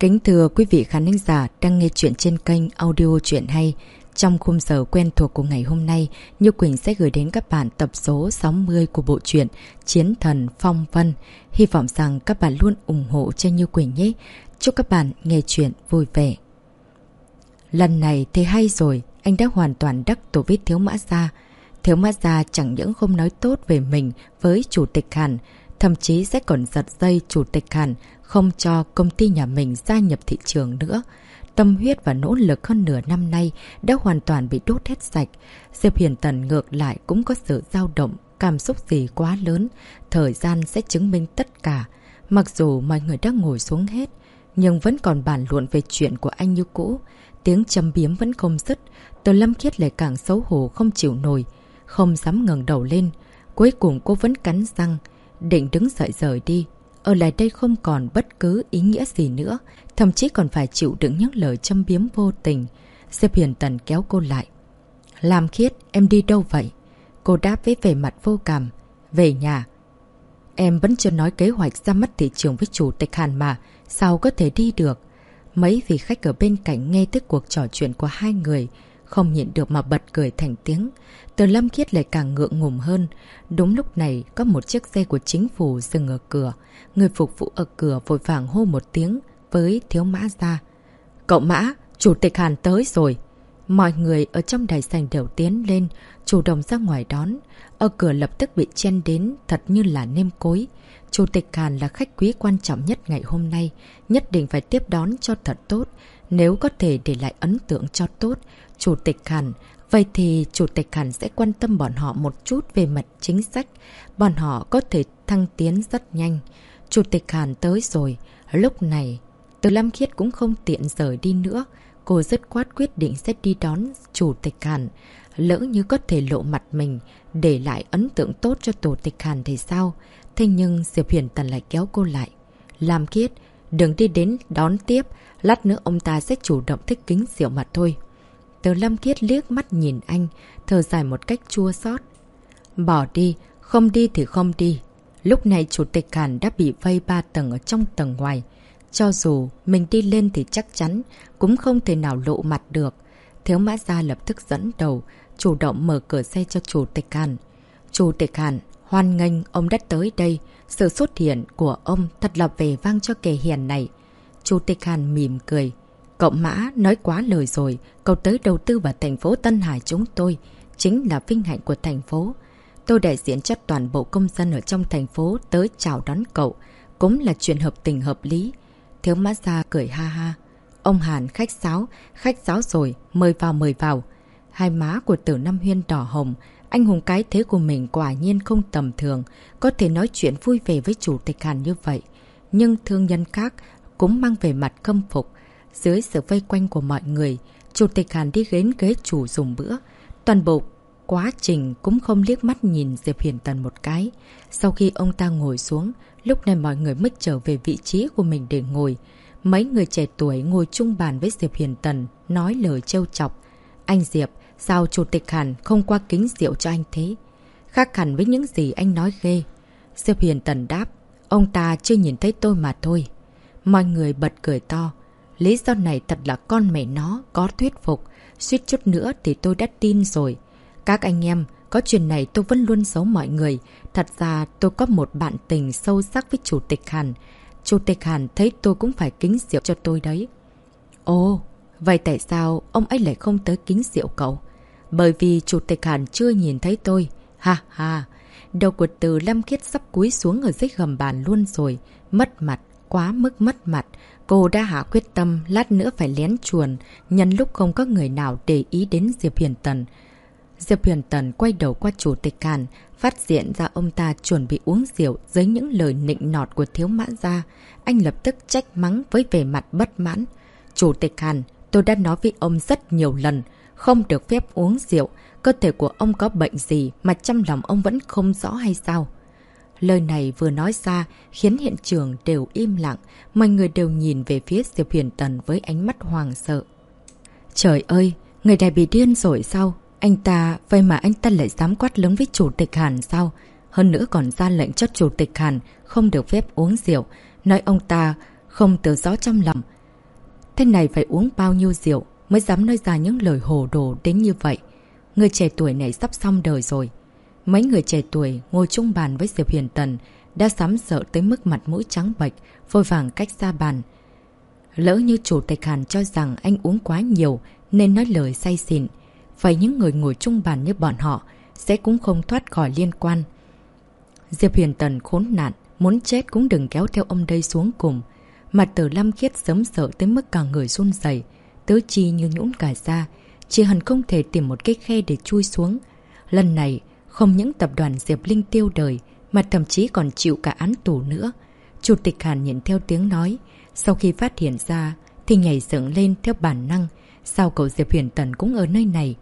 Kính thưa quý vị khán thính giả đang nghe chuyện trên kênh audio Chuyện Hay. Trong khung giờ quen thuộc của ngày hôm nay, Như Quỳnh sẽ gửi đến các bạn tập số 60 của bộ truyện Chiến Thần Phong Vân. Hy vọng rằng các bạn luôn ủng hộ cho Như Quỳnh nhé. Chúc các bạn nghe chuyện vui vẻ. Lần này thì hay rồi, anh đã hoàn toàn đắc tội với Thiếu Mã Gia. Thiếu Mã Gia chẳng những không nói tốt về mình với Chủ tịch Hàn, thậm chí sẽ còn giật dây Chủ tịch Hàn không cho công ty nhà mình gia nhập thị trường nữa. Tâm huyết và nỗ lực hơn nửa năm nay đã hoàn toàn bị đốt hết sạch. Diệp Hiền Tần ngược lại cũng có sự dao động, cảm xúc gì quá lớn. Thời gian sẽ chứng minh tất cả. Mặc dù mọi người đã ngồi xuống hết, nhưng vẫn còn bàn luận về chuyện của anh như cũ. Tiếng châm biếm vẫn không dứt. Từ Lâm Khiết lại càng xấu hổ không chịu nổi, không dám ngẩng đầu lên. Cuối cùng cô vẫn cắn răng, định đứng dậy rời đi. Ở lại đây không còn bất cứ ý nghĩa gì nữa, thậm chí còn phải chịu đựng những lời châm biếm vô tình. Diệp Hiền Tần kéo cô lại. Lam Khiết, em đi đâu vậy? Cô đáp với vẻ mặt vô cảm. Về nhà. Em vẫn chưa nói kế hoạch ra mắt thị trường với Chủ tịch Hàn mà, sao có thể đi được? Mấy vị khách ở bên cạnh nghe tới cuộc trò chuyện của hai người, không nhịn được mà bật cười thành tiếng. Từ Lâm Khiết lại càng ngượng ngùng hơn. Đúng lúc này, có một chiếc xe của chính phủ dừng ở cửa. Người phục vụ ở cửa vội vàng hô một tiếng với Thiếu Mã Gia. Cậu Mã, Chủ tịch Hàn tới rồi. Mọi người ở trong đài sảnh đều tiến lên, chủ động ra ngoài đón. Ở cửa lập tức bị chen đến thật như là nêm cối. Chủ tịch Hàn là khách quý quan trọng nhất ngày hôm nay, nhất định phải tiếp đón cho thật tốt. Nếu có thể để lại ấn tượng cho tốt, Chủ tịch Hàn, vậy thì Chủ tịch Hàn sẽ quan tâm bọn họ một chút về mặt chính sách. Bọn họ có thể thăng tiến rất nhanh. Chủ tịch Hàn tới rồi. Lúc này, Từ Lâm Khiết cũng không tiện rời đi nữa. Cô dứt khoát quyết định sẽ đi đón Chủ tịch Hàn. Lỡ như có thể lộ mặt mình, để lại ấn tượng tốt cho Chủ tịch Hàn thì sao? Thế nhưng Diệp Hiền Tần lại kéo cô lại. Lam Khiết, đừng đi đến đón tiếp. Lát nữa ông ta sẽ chủ động thích kính rượu mà thôi. Từ Lâm Khiết liếc mắt nhìn anh, thở dài một cách chua xót. Bỏ đi, không đi thì không đi. Lúc này Chủ tịch Hàn đã bị vây 3 tầng ở trong tầng ngoài. Cho dù mình đi lên thì chắc chắn cũng không thể nào lộ mặt được. Thiếu Mã Gia lập tức dẫn đầu, chủ động mở cửa xe cho Chủ tịch Hàn. Chủ tịch Hàn, hoan nghênh ông đã tới đây. Sự xuất hiện của ông thật là vẻ vang cho kẻ hiền này. Chủ tịch Hàn mỉm cười. Cậu Mã nói quá lời rồi. Cậu tới đầu tư vào thành phố Tân Hải chúng tôi, chính là vinh hạnh của thành phố. Tôi đại diện cho toàn bộ công dân ở trong thành phố tới chào đón cậu, cũng là chuyện hợp tình hợp lý. Thiếu Mã Gia cười ha ha. Ông Hàn khách sáo rồi, mời vào. Hai má của Tử Nam Huyên đỏ hồng. Anh hùng cái thế của mình quả nhiên không tầm thường, có thể nói chuyện vui vẻ với Chủ tịch Hàn như vậy. Nhưng thương nhân khác cũng mang về mặt khâm phục. Dưới sự vây quanh của mọi người, Chủ tịch Hàn đi đến ghế chủ dùng bữa. Toàn bộ quá trình cũng không liếc mắt nhìn Diệp Hiền Tần một cái. Sau khi ông ta ngồi xuống, lúc này mọi người mới trở về vị trí của mình để ngồi. Mấy người trẻ tuổi ngồi chung bàn với Diệp Hiền Tần, nói lời trêu chọc. Anh Diệp, sao Chủ tịch Hàn không qua kính rượu cho anh thế? Khác hẳn với những gì anh nói ghê. Diệp Hiền Tần đáp, ông ta chưa nhìn thấy tôi mà thôi. Mọi người bật cười to. Lý do này thật là con mẹ nó, có thuyết phục. Suýt chút nữa thì tôi đã tin rồi. Các anh em, có chuyện này tôi vẫn luôn giấu mọi người. Thật ra tôi có một bạn tình sâu sắc với Chủ tịch Hàn. Chủ tịch Hàn thấy tôi cũng phải kính rượu cho tôi đấy. Ồ, vậy tại sao ông ấy lại không tới kính rượu cậu? Bởi vì Chủ tịch Hàn chưa nhìn thấy tôi. Ha ha, đầu của Từ Lâm Khiết sắp cúi xuống ở dưới gầm bàn luôn rồi. Mất mặt, quá mức mất mặt. Cô đã hạ quyết tâm lát nữa phải lén chuồn, nhân lúc không có người nào để ý đến Diệp Hiền Tần. Diệp Hiền Tần quay đầu qua Chủ tịch Hàn, phát hiện ra ông ta chuẩn bị uống rượu dưới những lời nịnh nọt của Thiếu Mã Gia. Anh lập tức trách mắng với vẻ mặt bất mãn. Chủ tịch Hàn, tôi đã nói với ông rất nhiều lần, không được phép uống rượu. Cơ thể của ông có bệnh gì mà trong lòng ông vẫn không rõ hay sao? Lời này vừa nói ra khiến hiện trường đều im lặng, mọi người đều nhìn về phía Diệp Hiền Tần với ánh mắt hoảng sợ. Trời ơi, người này bị điên rồi sao? Anh ta, vậy mà anh ta lại dám quát lớn với Chủ tịch Hàn sao? Hơn nữa còn ra lệnh cho Chủ tịch Hàn không được phép uống rượu, nói ông ta không tự rõ trong lòng. Thế này phải uống bao nhiêu rượu mới dám nói ra những lời hồ đồ đến như vậy. Người trẻ tuổi này sắp xong đời rồi. Mấy người trẻ tuổi ngồi chung bàn với Diệp Huyền Tần đã sắm sợ tới mức mặt mũi trắng bệch, vội vàng cách xa bàn. Lỡ như chủ tịch Hàn cho rằng anh uống quá nhiều nên nói lời say xỉn, vậy những người ngồi chung bàn như bọn họ sẽ cũng không thoát khỏi liên quan. Diệp Huyền Tần khốn nạn, muốn chết cũng đừng kéo theo ông đây xuống cùng. Mặt Từ Lâm Khiết sớm sợ tới mức cả người run rẩy, tứ chi như nhũn cả ra, chỉ hẳn không thể tìm một cái khe để chui xuống. Lần này, không những tập đoàn Diệp Linh tiêu đời, mà thậm chí còn chịu cả án tù nữa. Chủ tịch Hàn nhìn theo tiếng nói, sau khi phát hiện ra thì nhảy dựng lên theo bản năng. Sao cậu Diệp Huyền Tần cũng ở nơi này?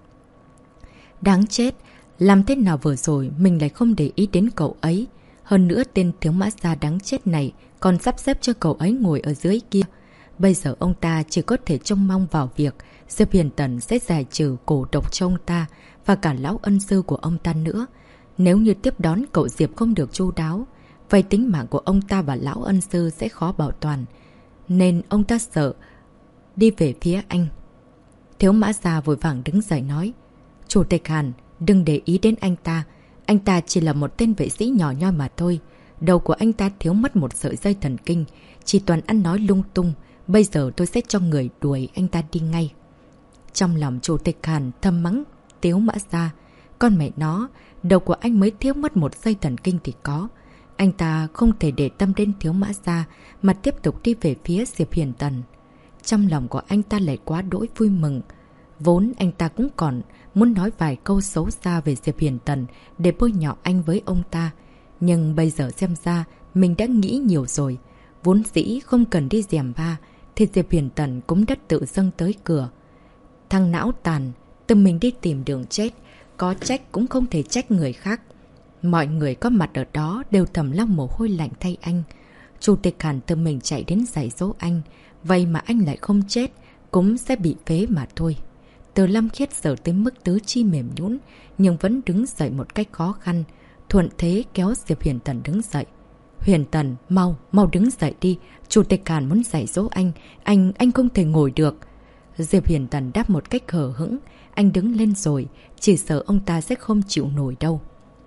Đáng chết, làm thế nào vừa rồi mình lại không để ý đến cậu ấy. Hơn nữa tên thiếu mã gia đáng chết này còn sắp xếp cho cậu ấy ngồi ở dưới kia. Bây giờ ông ta chỉ có thể trông mong vào việc Diệp Huyền Tần sẽ giải trừ cổ độc cho ông ta và cả lão ân sư của ông ta nữa. Nếu như tiếp đón cậu Diệp không được chu đáo, vậy tính mạng của ông ta và lão ân sư sẽ khó bảo toàn. Nên ông ta sợ đi về phía anh. Thiếu mã gia vội vàng đứng dậy nói, Chủ tịch Hàn, đừng để ý đến anh ta. Anh ta chỉ là một tên vệ sĩ nhỏ nhoi mà thôi. Đầu của anh ta thiếu mất một sợi dây thần kinh, chỉ toàn ăn nói lung tung. Bây giờ tôi sẽ cho người đuổi anh ta đi ngay. Trong lòng Chủ tịch Hàn thầm mắng Tiếu Mã Gia. Con mẹ nó, đầu của anh mới thiếu mất một dây thần kinh thì có. Anh ta không thể để tâm đến Tiếu Mã Gia mà tiếp tục đi về phía Diệp Huyền Tần. Trong lòng của anh ta lại quá đỗi vui mừng. Vốn anh ta cũng còn muốn nói vài câu xấu xa về Diệp Huyền Tần để bôi nhọ anh với ông ta. Nhưng bây giờ xem ra mình đã nghĩ nhiều rồi. Vốn dĩ không cần đi gièm ba thì Diệp Huyền Tần cũng đã tự dâng tới cửa. Thằng não tàn, tự mình đi tìm đường chết, có trách cũng không thể trách người khác. Mọi người có mặt ở đó đều thầm lau mồ hôi lạnh thay anh. Chủ tịch Hàn tự mình chạy đến dạy dỗ anh, vậy mà anh lại không chết, cũng sẽ bị phế mà thôi. Từ Lâm Khiết sợ tới mức tứ chi mềm nhũn, nhưng vẫn đứng dậy một cách khó khăn, thuận thế kéo Diệp Huyền Tần đứng dậy. Huyền Tần, mau đứng dậy đi, Chủ tịch Hàn muốn dạy dỗ anh không thể ngồi được. Diệp Huyền Tần đáp một cách hờ hững, anh đứng lên rồi, chỉ sợ ông ta sẽ không chịu nổi đâu.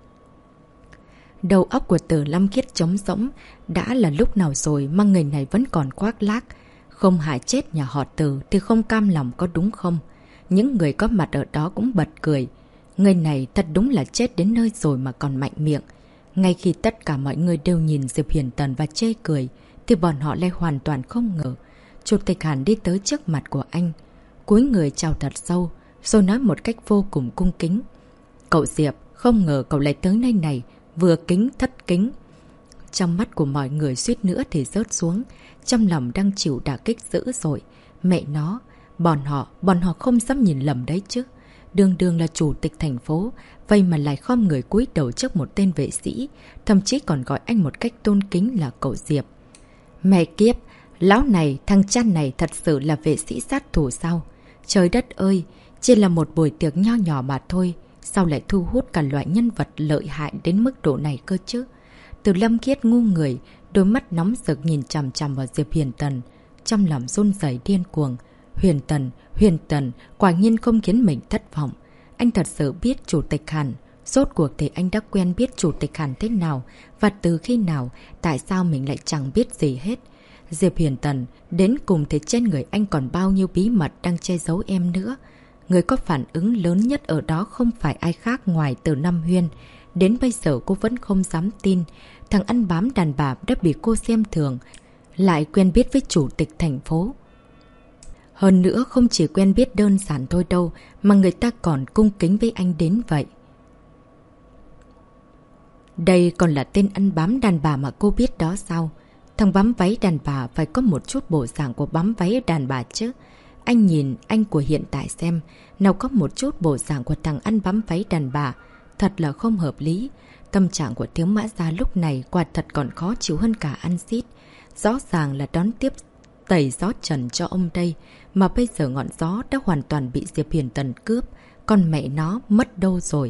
Đầu óc của Từ Lâm Khiết trống rỗng, đã là lúc nào rồi mà người này vẫn còn khoác lác. Không hại chết nhà họ Từ thì không cam lòng có đúng không? Những người có mặt ở đó cũng bật cười. Người này thật đúng là chết đến nơi rồi mà còn mạnh miệng. Ngay khi tất cả mọi người đều nhìn Diệp Huyền Tần và chê cười, thì bọn họ lại hoàn toàn không ngờ. Chủ tịch Hàn đi tới trước mặt của anh, cúi người chào thật sâu, rồi nói một cách vô cùng cung kính. Cậu Diệp, không ngờ cậu lại tới nơi này, vừa kính thất kính. Trong mắt của mọi người suýt nữa thì rớt xuống, trong lòng đang chịu đả kích dữ dội. Mẹ nó, bọn họ không dám nhìn lầm đấy chứ. Đường là chủ tịch thành phố, vậy mà lại khom người cúi đầu trước một tên vệ sĩ, thậm chí còn gọi anh một cách tôn kính là cậu Diệp. Mẹ kiếp, lão này, thằng chăn này thật sự là vệ sĩ sát thủ sao? Trời đất ơi, chỉ là một buổi tiệc nho nhỏ mà thôi, sao lại thu hút cả loại nhân vật lợi hại đến mức độ này cơ chứ? Từ Lâm Khiết ngu người, đôi mắt nóng rực nhìn chằm chằm vào Diệp Huyền Tần, trong lòng run rẩy điên cuồng. Huyền Tần quả nhiên không khiến mình thất vọng. Anh thật sự biết Chủ tịch Hàn. Rốt cuộc thì anh đã quen biết Chủ tịch Hàn thế nào và từ khi nào, tại sao mình lại chẳng biết gì hết. Diệp Huyền Tần, đến cùng thì trên người anh còn bao nhiêu bí mật đang che giấu em nữa. Người có phản ứng lớn nhất ở đó không phải ai khác ngoài Từ Năm Huyên. Đến bây giờ cô vẫn không dám tin. Thằng ăn bám đàn bà đã bị cô xem thường, lại quen biết với Chủ tịch thành phố. Hơn nữa không chỉ quen biết đơn giản thôi đâu, mà người ta còn cung kính với anh đến vậy. Đây còn là tên ăn bám đàn bà mà cô biết đó sao? Thằng bám váy đàn bà phải có một chút bộ dạng của bám váy đàn bà chứ. Anh nhìn anh của hiện tại xem, nào có một chút bộ dạng của thằng ăn bám váy đàn bà. Thật là không hợp lý. Tâm trạng của Tiếu Mã Gia lúc này quả thật còn khó chịu hơn cả ăn xít. Rõ ràng là đón tiếp tẩy gió trần cho ông đây, mà bây giờ ngọn gió đã hoàn toàn bị Diệp Huyền Tần cướp. Còn mẹ nó mất đâu rồi?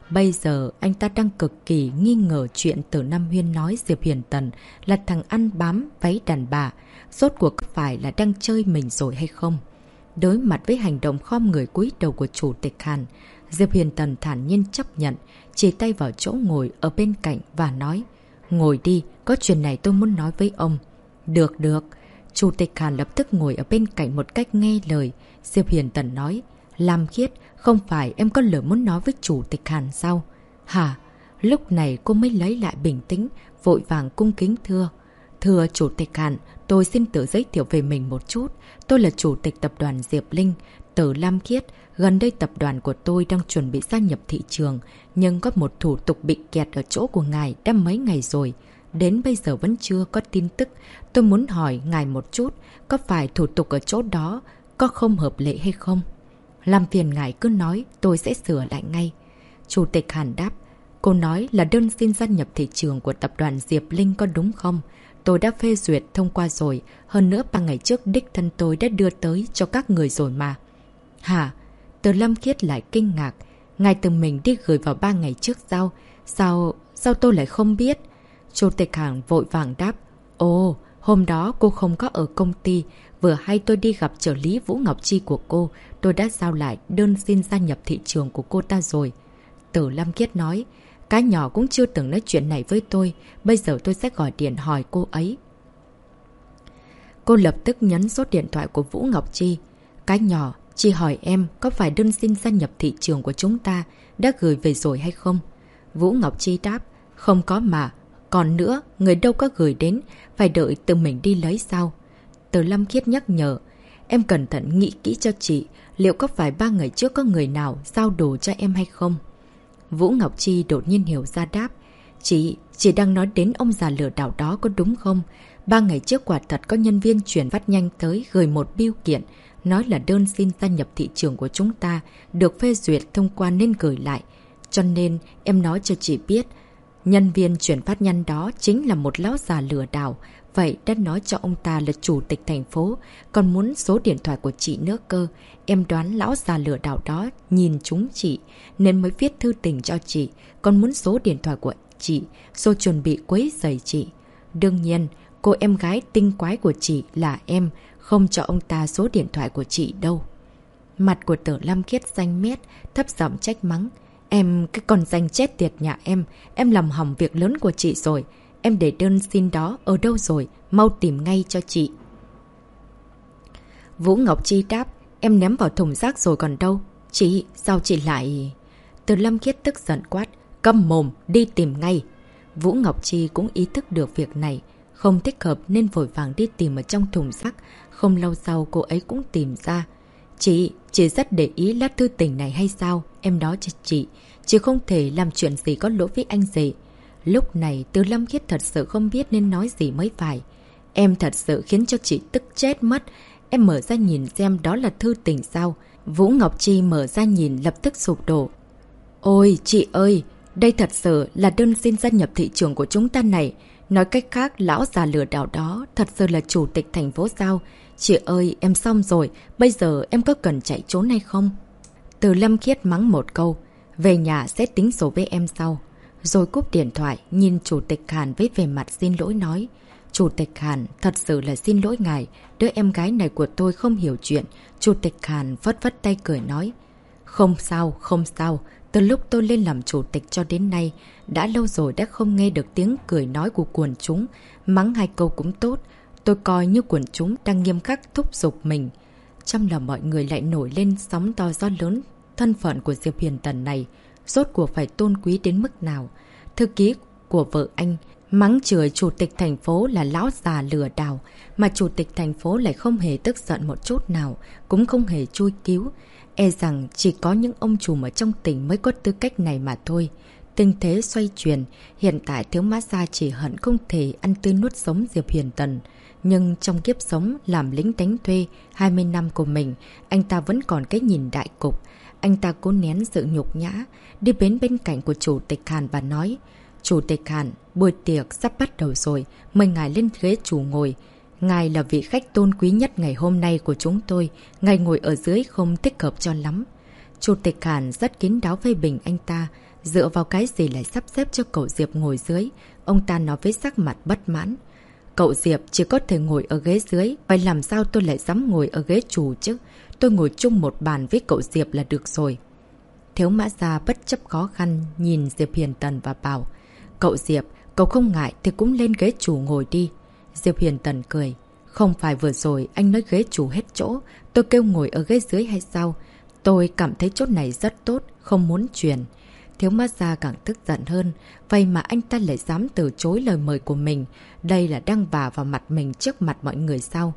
Bây giờ anh ta đang cực kỳ nghi ngờ chuyện Tử Nam Huyên nói Diệp Huyền Tần là thằng ăn bám váy đàn bà. Rốt cuộc phải là đang chơi mình rồi hay không? Đối mặt với hành động khom người cúi đầu của Chủ tịch Hàn, Diệp Huyền Tần thản nhiên chấp nhận, chỉ tay vào chỗ ngồi ở bên cạnh và nói: ngồi đi, có chuyện này tôi muốn nói với ông. Được được. Chủ tịch Hàn lập tức ngồi ở bên cạnh một cách nghe lời. Diệp Huyền Tần nói: Lam Khiết, không phải em có lời muốn nói với Chủ tịch Hàn sao? Hả? Lúc này cô mới lấy lại bình tĩnh, vội vàng cung kính thưa: Thưa Chủ tịch Hàn, tôi xin tự giới thiệu về mình một chút. Tôi là Chủ tịch Tập đoàn Diệp Linh, Tử Lam Khiết. Gần đây tập đoàn của tôi đang chuẩn bị gia nhập thị trường, nhưng có một thủ tục bị kẹt ở chỗ của ngài đã mấy ngày rồi. Đến bây giờ vẫn chưa có tin tức. Tôi muốn hỏi ngài một chút, có phải thủ tục ở chỗ đó có không hợp lệ hay không? Làm phiền ngài cứ nói, tôi sẽ sửa lại ngay. Chủ tịch Hàn đáp: Cô nói là đơn xin gia nhập thị trường của tập đoàn Diệp Linh có đúng không? Tôi đã phê duyệt thông qua rồi, hơn nữa 3 ngày trước đích thân tôi đã đưa tới cho các người rồi mà. Hả? Từ Lâm Khiết lại kinh ngạc. Ngài tự mình đi gửi vào 3 ngày trước sao? Sao tôi lại không biết? Chủ tịch Hàn vội vàng đáp: Ồ, hôm đó cô không có ở công ty. Vừa hay tôi đi gặp trợ lý Vũ Ngọc Chi của cô. Tôi đã giao lại đơn xin gia nhập thị trường của cô ta rồi. Từ Lâm Khiết nói: Cái nhỏ cũng chưa từng nói chuyện này với tôi. Bây giờ tôi sẽ gọi điện hỏi cô ấy. Cô lập tức nhấn số điện thoại của Vũ Ngọc Chi. Cái nhỏ, chị hỏi em có phải đơn xin gia nhập thị trường của chúng ta đã gửi về rồi hay không? Vũ Ngọc Chi đáp: Không có mà. Còn nữa, người đâu có gửi đến, phải đợi tự mình đi lấy sao? Từ Lâm Khiết nhắc nhở: Em cẩn thận nghĩ kỹ cho chị, liệu có phải 3 ngày trước có người nào giao đồ cho em hay không? Vũ Ngọc Chi đột nhiên hiểu ra đáp: Chị đang nói đến ông già lừa đảo đó có đúng không? 3 ngày trước quả thật có nhân viên chuyển phát nhanh tới gửi một bưu kiện, nói là đơn xin gia nhập thị trường của chúng ta, được phê duyệt thông qua nên gửi lại. Cho nên em nói cho chị biết, nhân viên chuyển phát nhanh đó chính là một lão già lừa đảo. Vậy đã nói cho ông ta là chủ tịch thành phố, còn muốn số điện thoại của chị nữa cơ. Em đoán lão già lừa đảo đó nhìn chúng chị, nên mới viết thư tình cho chị, còn muốn số điện thoại của chị, rồi chuẩn bị quấy rầy chị. Đương nhiên, cô em gái tinh quái của chị là em, không cho ông ta số điện thoại của chị đâu. Mặt của Tử Lam Khiết xanh mét, thấp giọng trách mắng: Em, cái con danh chết tiệt nhà em làm hỏng việc lớn của chị rồi. Em để đơn xin đó ở đâu rồi, mau tìm ngay cho chị. Vũ Ngọc Chi đáp: Em ném vào thùng rác rồi còn đâu. Chị, sao chị lại... Từ Lâm Khiết tức giận quát: Câm mồm, đi tìm ngay. Vũ Ngọc Chi cũng ý thức được việc này không thích hợp nên vội vàng đi tìm ở trong thùng rác. Không lâu sau cô ấy cũng tìm ra. Chị rất để ý lá thư tình này hay sao? Em nói cho chị không thể làm chuyện gì có lỗi với anh rể. Lúc này Từ Lâm Khiết thật sự không biết nên nói gì mới phải. Em thật sự khiến cho chị tức chết mất. Em mở ra nhìn xem đó là thư tình sao? Vũ Ngọc Chi mở ra nhìn lập tức sụp đổ. Ôi chị ơi, đây thật sự là đơn xin gia nhập thị trường của chúng ta này. Nói cách khác, lão già lừa đảo đó thật sự là chủ tịch thành phố sao? Chị ơi, em xong rồi, bây giờ em có cần chạy trốn hay không? Từ Lâm Khiết mắng một câu: Về nhà sẽ tính sổ với em sau. Rồi cúp điện thoại, nhìn Chủ tịch Hàn với vẻ mặt xin lỗi nói: Chủ tịch Hàn, thật sự là xin lỗi ngài, đứa em gái này của tôi không hiểu chuyện. Chủ tịch Hàn phất phất tay cười nói: Không sao, không sao. Từ lúc tôi lên làm chủ tịch cho đến nay, đã lâu rồi đã không nghe được tiếng cười nói của quần chúng. Mắng 2 câu cũng tốt. Tôi coi như quần chúng đang nghiêm khắc thúc giục mình. Trong lòng mọi người lại nổi lên sóng to gió lớn. Thân phận của Diệp Huyền Tần này rốt cuộc phải tôn quý đến mức nào? Thư ký của vợ anh mắng chửi chủ tịch thành phố là lão già lừa đảo, mà chủ tịch thành phố lại không hề tức giận một chút nào, cũng không hề chui cứu. E rằng chỉ có những ông trùm ở trong tỉnh mới có tư cách này mà thôi. Tình thế xoay chuyển, hiện tại thiếu massage chỉ hận không thể ăn tươi nuốt sống Diệp Huyền Tần. Nhưng trong kiếp sống làm lính đánh thuê 20 năm của mình, anh ta vẫn còn cái nhìn đại cục. Anh ta cố nén sự nhục nhã, đi đến bên cạnh của Chủ tịch Hàn và nói: Chủ tịch Hàn, buổi tiệc sắp bắt đầu rồi, mời ngài lên ghế chủ ngồi. Ngài là vị khách tôn quý nhất ngày hôm nay của chúng tôi, ngài ngồi ở dưới không thích hợp cho lắm. Chủ tịch Hàn rất kín đáo phê bình anh ta, Dựa vào cái gì lại sắp xếp cho cậu Diệp ngồi dưới? Ông ta nói với sắc mặt bất mãn. Cậu Diệp chỉ có thể ngồi ở ghế dưới, vậy làm sao tôi lại dám ngồi ở ghế chủ chứ? Tôi ngồi chung một bàn với cậu Diệp là được rồi. Thiếu Mã Gia bất chấp khó khăn nhìn Diệp Hiền Tần và bảo. Cậu Diệp, cậu không ngại thì cũng lên ghế chủ ngồi đi. Diệp Hiền Tần cười. Không phải vừa rồi anh nói ghế chủ hết chỗ, tôi kêu ngồi ở ghế dưới hay sao? Tôi cảm thấy chỗ này rất tốt, không muốn chuyển. Thiếu Mã Gia càng tức giận hơn, vậy mà anh ta lại dám từ chối lời mời của mình. Đây là đang vả vào mặt mình trước mặt mọi người sao?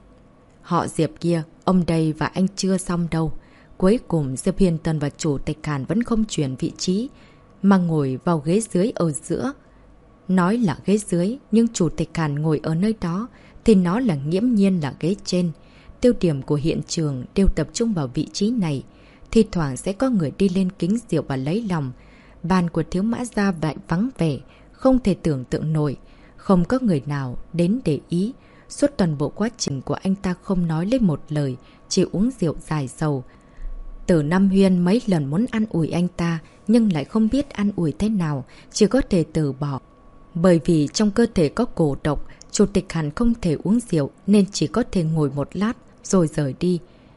Họ Diệp kia, ông đây và anh chưa xong đâu. Cuối cùng Diệp Hiền Tần và Chủ tịch Hàn vẫn không chuyển vị trí, mà ngồi vào ghế dưới ở giữa. Nói là ghế dưới, nhưng Chủ tịch Hàn ngồi ở nơi đó, thì nó là nghiễm nhiên là ghế trên. Tiêu điểm của hiện trường đều tập trung vào vị trí này. Thì thoảng sẽ có người đi lên kính rượu và lấy lòng. Bàn của Thiếu Mã Gia lại vắng vẻ, không thể tưởng tượng nổi. Không có người nào đến để ý. Suốt toàn bộ quá trình của anh ta không nói lên một lời, chỉ uống rượu dài sầu. Từ Nam Huyên mấy lần muốn ăn ủi anh ta, nhưng lại không biết ăn ủi thế nào, chỉ có thể từ bỏ. Bởi vì trong cơ thể có cổ độc, Chủ tịch Hàn không thể uống rượu nên chỉ có thể ngồi một lát rồi rời đi.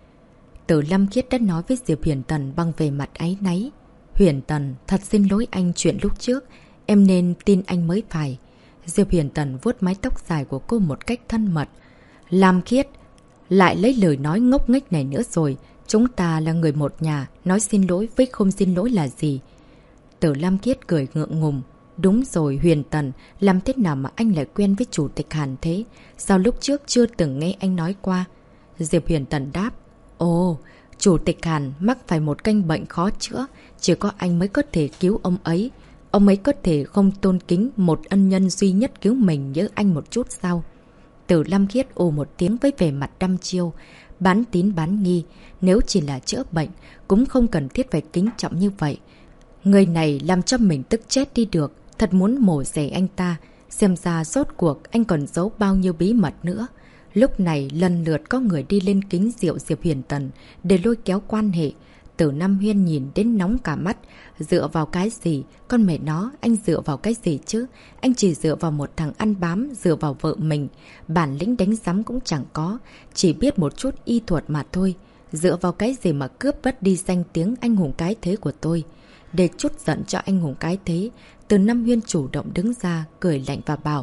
Từ Lâm Khiết đã nói với Diệp Hiền Tần bằng về mặt áy náy. Huyền Tần, thật xin lỗi anh chuyện lúc trước, em nên tin anh mới phải. Diệp Hiền Tần vuốt mái tóc dài của cô một cách thân mật. Lam Khiết, lại lấy lời nói ngốc nghếch này nữa rồi. Chúng ta là người một nhà, nói xin lỗi với không xin lỗi là gì? Từ Lam Khiết cười ngượng ngùng. Đúng rồi Huyền Tần, làm thế nào mà anh lại quen với Chủ tịch Hàn thế? Sao lúc trước chưa từng nghe anh nói qua? Diệp Huyền Tần đáp. Ồ, Chủ tịch Hàn mắc phải một căn bệnh khó chữa, chỉ có anh mới có thể cứu ông ấy. Ông ấy có thể không tôn kính một ân nhân duy nhất cứu mình như anh một chút sao? Từ Lam Khiết ồ một tiếng với vẻ mặt đăm chiêu, bán tín bán nghi. Nếu chỉ là chữa bệnh, cũng không cần thiết phải kính trọng như vậy. Người này làm cho mình tức chết đi được, thật muốn mổ xẻ anh ta. Xem ra rốt cuộc anh còn giấu bao nhiêu bí mật nữa. Lúc này lần lượt có người đi lên kính rượu Diệp Hiền Tần để lôi kéo quan hệ. Từ Nam Huyên nhìn đến nóng cả mắt. Dựa vào cái gì? Con mẹ nó, anh dựa vào cái gì chứ? Anh chỉ dựa vào một thằng ăn bám, dựa vào vợ mình. Bản lĩnh đánh giám cũng chẳng có, chỉ biết một chút y thuật mà thôi. Dựa vào cái gì mà cướp mất đi danh tiếng anh hùng cái thế của tôi? Để chút giận cho anh hùng cái thế, Từ Nam Huyên chủ động đứng ra, cười lạnh và bảo.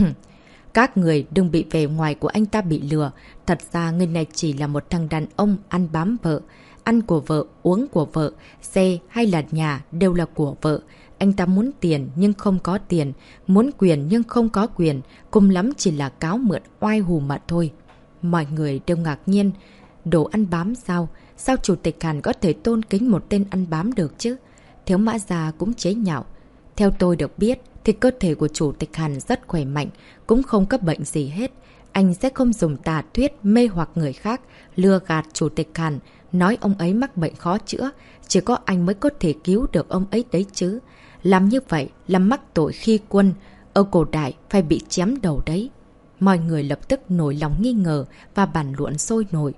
Các người đừng bị vẻ ngoài của anh ta bị lừa. Thật ra người này chỉ là một thằng đàn ông ăn bám vợ. Ăn của vợ, uống của vợ, xe hay là nhà đều là của vợ. Anh ta muốn tiền nhưng không có tiền, muốn quyền nhưng không có quyền, cùng lắm chỉ là cáo mượn oai hù mà thôi. Mọi người đều ngạc nhiên. Đồ ăn bám sao? Sao Chủ tịch Hàn có thể tôn kính một tên ăn bám được chứ? Thiếu Mã Gia cũng chế nhạo. Theo tôi được biết thì cơ thể của Chủ tịch Hàn rất khỏe mạnh, cũng không có bệnh gì hết. Anh sẽ không dùng tà thuyết mê hoặc người khác, lừa gạt Chủ tịch Hàn, nói ông ấy mắc bệnh khó chữa, chỉ có anh mới có thể cứu được ông ấy đấy chứ. Làm như vậy là mắc tội khi quân, ở cổ đại phải bị chém đầu đấy. Mọi người lập tức nổi lòng nghi ngờ và bàn luận sôi nổi.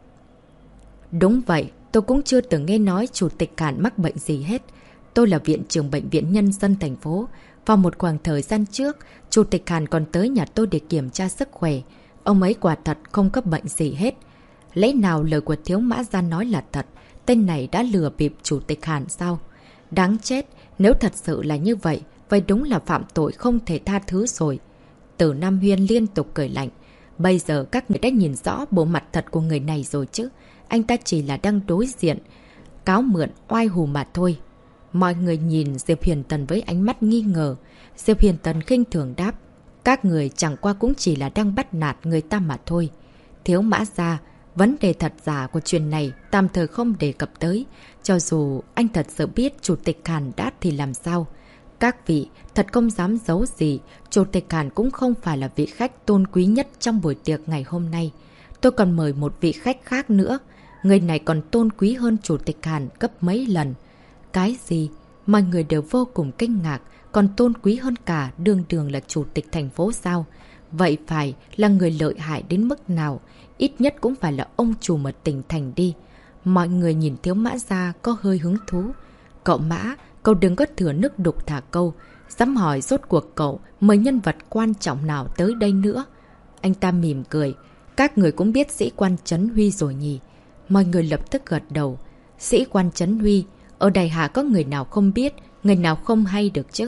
Đúng vậy, tôi cũng chưa từng nghe nói Chủ tịch Hàn mắc bệnh gì hết. Tôi là viện trưởng bệnh viện nhân dân thành phố. Vào một khoảng thời gian trước, Chủ tịch Hàn còn tới nhà tôi để kiểm tra sức khỏe. Ông ấy quả thật không có bệnh gì hết. Lẽ nào lời của Thiếu Mã Gia nói là thật? Tên này đã lừa bịp Chủ tịch Hàn sao? Đáng chết, nếu thật sự là như vậy, vậy đúng là phạm tội không thể tha thứ rồi. Từ Nam Huyên liên tục cười lạnh. Bây giờ các người đã nhìn rõ bộ mặt thật của người này rồi chứ. Anh ta chỉ là đang đối diện, cáo mượn oai hù mà thôi. Mọi người nhìn Diệp Hiền Tần với ánh mắt nghi ngờ. Diệp Hiền Tần khinh thường đáp. Các người chẳng qua cũng chỉ là đang bắt nạt người ta mà thôi. Thiếu Mã Gia, vấn đề thật giả của chuyện này tạm thời không đề cập tới. Cho dù anh thật sự biết Chủ tịch Hàn đã thì làm sao? Các vị thật không dám giấu gì. Chủ tịch Hàn cũng không phải là vị khách tôn quý nhất trong buổi tiệc ngày hôm nay. Tôi còn mời một vị khách khác nữa. Người này còn tôn quý hơn Chủ tịch Hàn gấp mấy lần. Cái gì? Mọi người đều vô cùng kinh ngạc. Còn tôn quý hơn cả đương đường là Chủ tịch thành phố sao? Vậy phải là người lợi hại đến mức nào? Ít nhất cũng phải là ông chủ một tỉnh thành đi. Mọi người nhìn Thiếu Mã Gia có hơi hứng thú. Cậu Mã, Cậu đừng có thừa nước đục thả câu. Dám hỏi rốt cuộc cậu mời nhân vật quan trọng nào tới đây nữa? Anh ta mỉm cười. Các người cũng biết sĩ quan Trấn Huy rồi nhỉ? Mọi người lập tức gật đầu. Sĩ quan Trấn Huy, ở Đại Hạ có người nào không biết, người nào không hay được chứ?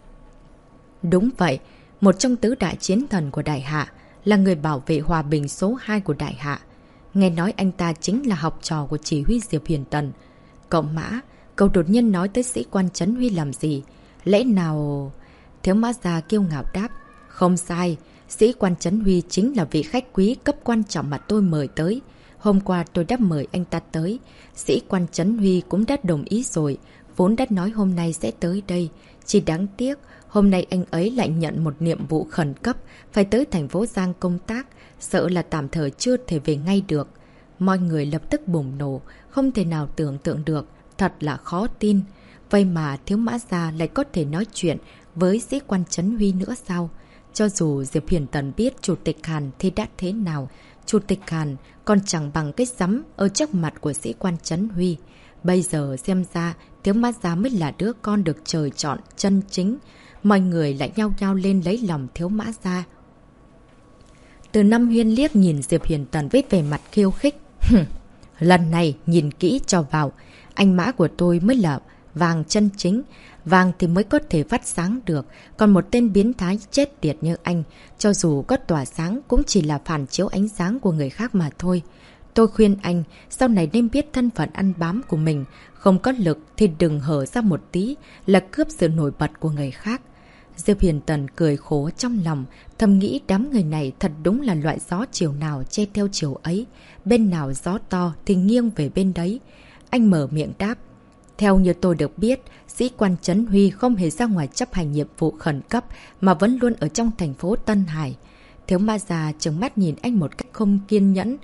Đúng vậy, một trong tứ đại chiến thần của Đại Hạ, là người bảo vệ hòa bình số 2 của Đại Hạ. Nghe nói anh ta chính là học trò của chỉ huy Diệp Huyền Tần. Cậu Mã, cậu đột nhiên nói tới sĩ quan Trấn Huy làm gì? Lẽ nào... Thiếu Mã Gia kiêu ngạo đáp. Không sai, sĩ quan Trấn Huy chính là vị khách quý cấp quan trọng mà tôi mời tới. Hôm qua tôi đã mời anh ta tới. Sĩ quan Trấn Huy cũng đã đồng ý rồi. Vốn đã nói hôm nay sẽ tới đây. Chỉ đáng tiếc, hôm nay anh ấy lại nhận một nhiệm vụ khẩn cấp, phải tới thành phố Giang công tác. Sợ là tạm thời chưa thể về ngay được. Mọi người lập tức bùng nổ, không thể nào tưởng tượng được. Thật là khó tin. Vậy mà Thiếu Mã Gia lại có thể nói chuyện với sĩ quan Trấn Huy nữa sao? Cho dù Diệp Huyền Tần biết Chủ tịch Hàn thì đã thế nào, Chủ tịch Hàn còn chẳng bằng cái rắm ở trước mặt của sĩ quan Trấn Huy. Bây giờ xem ra Thiếu Mã Gia mới là đứa con được trời chọn chân chính. Mọi người lại nhao nhao lên lấy lòng Thiếu Mã Gia. Từ Năm Huyên liếc nhìn Diệp Huyền Tần với vẻ mặt khiêu khích. Lần này nhìn kỹ cho vào, anh Mã của tôi mới là vàng chân chính. Vàng thì mới có thể phát sáng được. Còn một tên biến thái chết tiệt như anh, cho dù có tỏa sáng cũng chỉ là phản chiếu ánh sáng của người khác mà thôi. Tôi khuyên anh, sau này nên biết thân phận ăn bám của mình. Không có lực thì đừng hở ra một tí là cướp sự nổi bật của người khác. Diệp Huyền Tần cười khổ trong lòng, thầm nghĩ đám người này thật đúng là loại gió chiều nào che theo chiều ấy. Bên nào gió to thì nghiêng về bên đấy. Anh mở miệng đáp. Theo như tôi được biết, sĩ quan Trấn Huy không hề ra ngoài chấp hành nhiệm vụ khẩn cấp mà vẫn luôn ở trong thành phố Tân Hải. Thiếu Ma Già trừng mắt nhìn anh một cách không kiên nhẫn.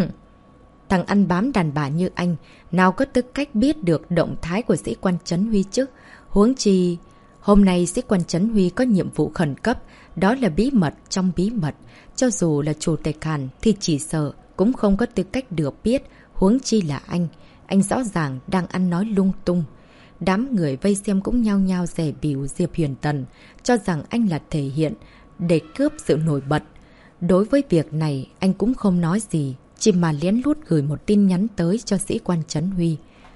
Thằng ăn bám đàn bà như anh, nào có tư cách biết được động thái của sĩ quan Trấn Huy chứ? Huống chi, hôm nay sĩ quan Trấn Huy có nhiệm vụ khẩn cấp, đó là bí mật trong bí mật. Cho dù là Chủ tịch Hàn thì chỉ sợ cũng không có tư cách được biết, huống chi là anh. Anh rõ ràng đang ăn nói lung tung. Đám người vây xem cũng nhao nhao dè bỉu Diệp Huyền Tần, cho rằng anh là thể hiện để cướp sự nổi bật. Đối với việc này, anh cũng không nói gì, chỉ mà lén lút gửi một tin nhắn tới cho sĩ quan Trấn Huy.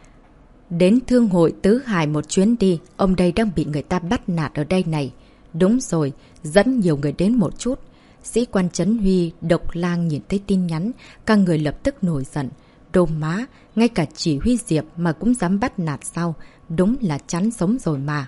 Đến Thương hội Tứ Hải một chuyến đi, ông đây đang bị người ta bắt nạt ở đây này. Đúng rồi, dẫn nhiều người đến một chút. Sĩ quan Trấn Huy Độc Lang nhìn thấy tin nhắn, các người lập tức nổi giận. Đồ má, ngay cả chỉ huy Diệp mà cũng dám bắt nạt sao? Đúng là chán sống rồi mà.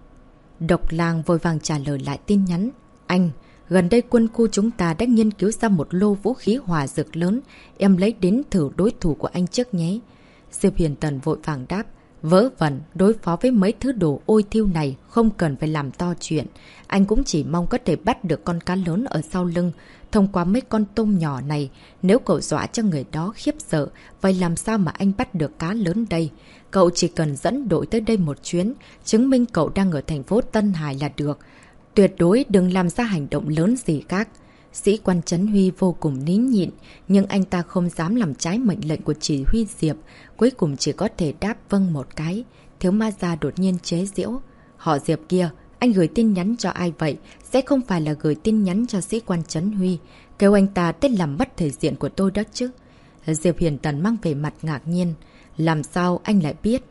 Độc Lang vội vàng trả lời lại tin nhắn. Anh, gần đây quân khu chúng ta đã nghiên cứu ra một lô vũ khí hỏa dược lớn. Em lấy đến thử đối thủ của anh trước nhé. Diệp Huyền Tần vội vàng đáp. Vớ vẩn, đối phó với mấy thứ đồ ôi thiêu này không cần phải làm to chuyện. Anh cũng chỉ mong có thể bắt được con cá lớn ở sau lưng. Thông qua mấy con tôm nhỏ này, nếu cậu dọa cho người đó khiếp sợ, vậy làm sao mà anh bắt được cá lớn đây? Cậu chỉ cần dẫn đội tới đây một chuyến, chứng minh cậu đang ở thành phố Tân Hải là được. Tuyệt đối đừng làm ra hành động lớn gì khác. Sĩ quan Trấn Huy vô cùng nín nhịn, nhưng anh ta không dám làm trái mệnh lệnh của chỉ huy Diệp, cuối cùng chỉ có thể đáp vâng một cái. Thiếu Ma Gia đột nhiên chế giễu. Họ Diệp kia, anh gửi tin nhắn cho ai vậy? Sẽ không phải là gửi tin nhắn cho sĩ quan Trấn Huy. Kêu anh ta tên làm mất thể diện của tôi đó chứ. Diệp Huyền Tần mang về mặt ngạc nhiên. Làm sao anh lại biết?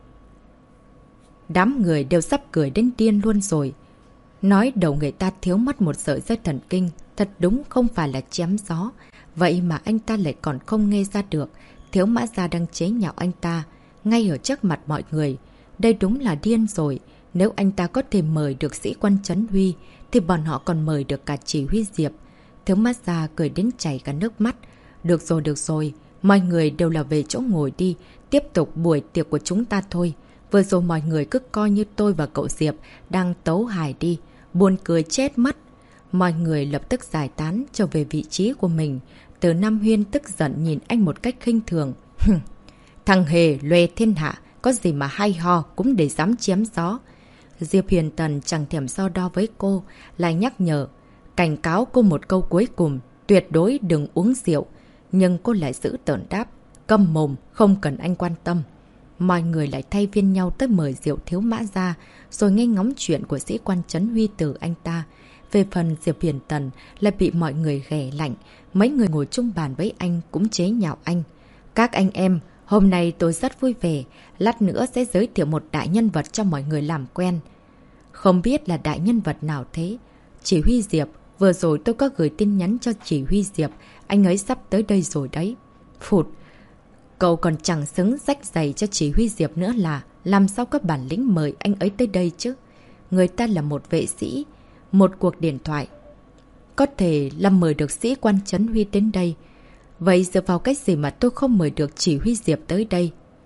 Đám người đều sắp cười đến điên luôn rồi. Nói đầu người ta thiếu mất một sợi dây thần kinh, thật đúng không phải là chém gió. Vậy mà anh ta lại còn không nghe ra được. Thiếu Mã Gia đang chế nhạo anh ta, ngay ở trước mặt mọi người. Đây đúng là điên rồi. Nếu anh ta có thể mời được sĩ quan Trấn Huy, thì bọn họ còn mời được cả chỉ huy Diệp. Thiếu Mã Gia cười đến chảy cả nước mắt. Được rồi. Mọi người đều là về chỗ ngồi đi. Tiếp tục buổi tiệc của chúng ta thôi. Vừa rồi mọi người cứ coi như tôi và cậu Diệp đang tấu hài đi. Buồn cười chết mất. Mọi người lập tức giải tán trở về vị trí của mình. Từ Nam Huyên tức giận nhìn anh một cách khinh thường. Thằng hề loe thiên hạ, có gì mà hay ho cũng để dám chém gió. Diệp Huyền Tần chẳng thèm so đo với cô, lại nhắc nhở. Cảnh cáo cô một câu cuối cùng, tuyệt đối đừng uống rượu. Nhưng cô lại giữ tợn đáp. Câm mồm, không cần anh quan tâm. mọi người lại thay phiên nhau tới mời rượu Thiếu Mã ra, rồi nghe ngóng chuyện của sĩ quan Trấn Huy từ anh ta. Về phần Diệp Hiền Tần lại bị mọi người ghẻ lạnh, mấy người ngồi chung bàn với anh cũng chế nhạo anh. Các anh em, hôm nay tôi rất vui vẻ, lát nữa sẽ giới thiệu một đại nhân vật cho mọi người làm quen. Không biết là đại nhân vật nào thế? Chỉ huy Diệp, vừa rồi tôi có gửi tin nhắn cho chỉ huy Diệp, anh ấy sắp tới đây rồi đấy. Phụt, cậu còn chẳng xứng rách giày cho chỉ huy Diệp nữa là, làm sao có bản lĩnh mời anh ấy tới đây chứ? Người ta là một vệ sĩ, một cuộc điện thoại có thể là mời được sĩ quan Trấn Huy đến đây. Vậy dựa vào cách gì mà tôi không mời được chỉ huy Diệp tới đây?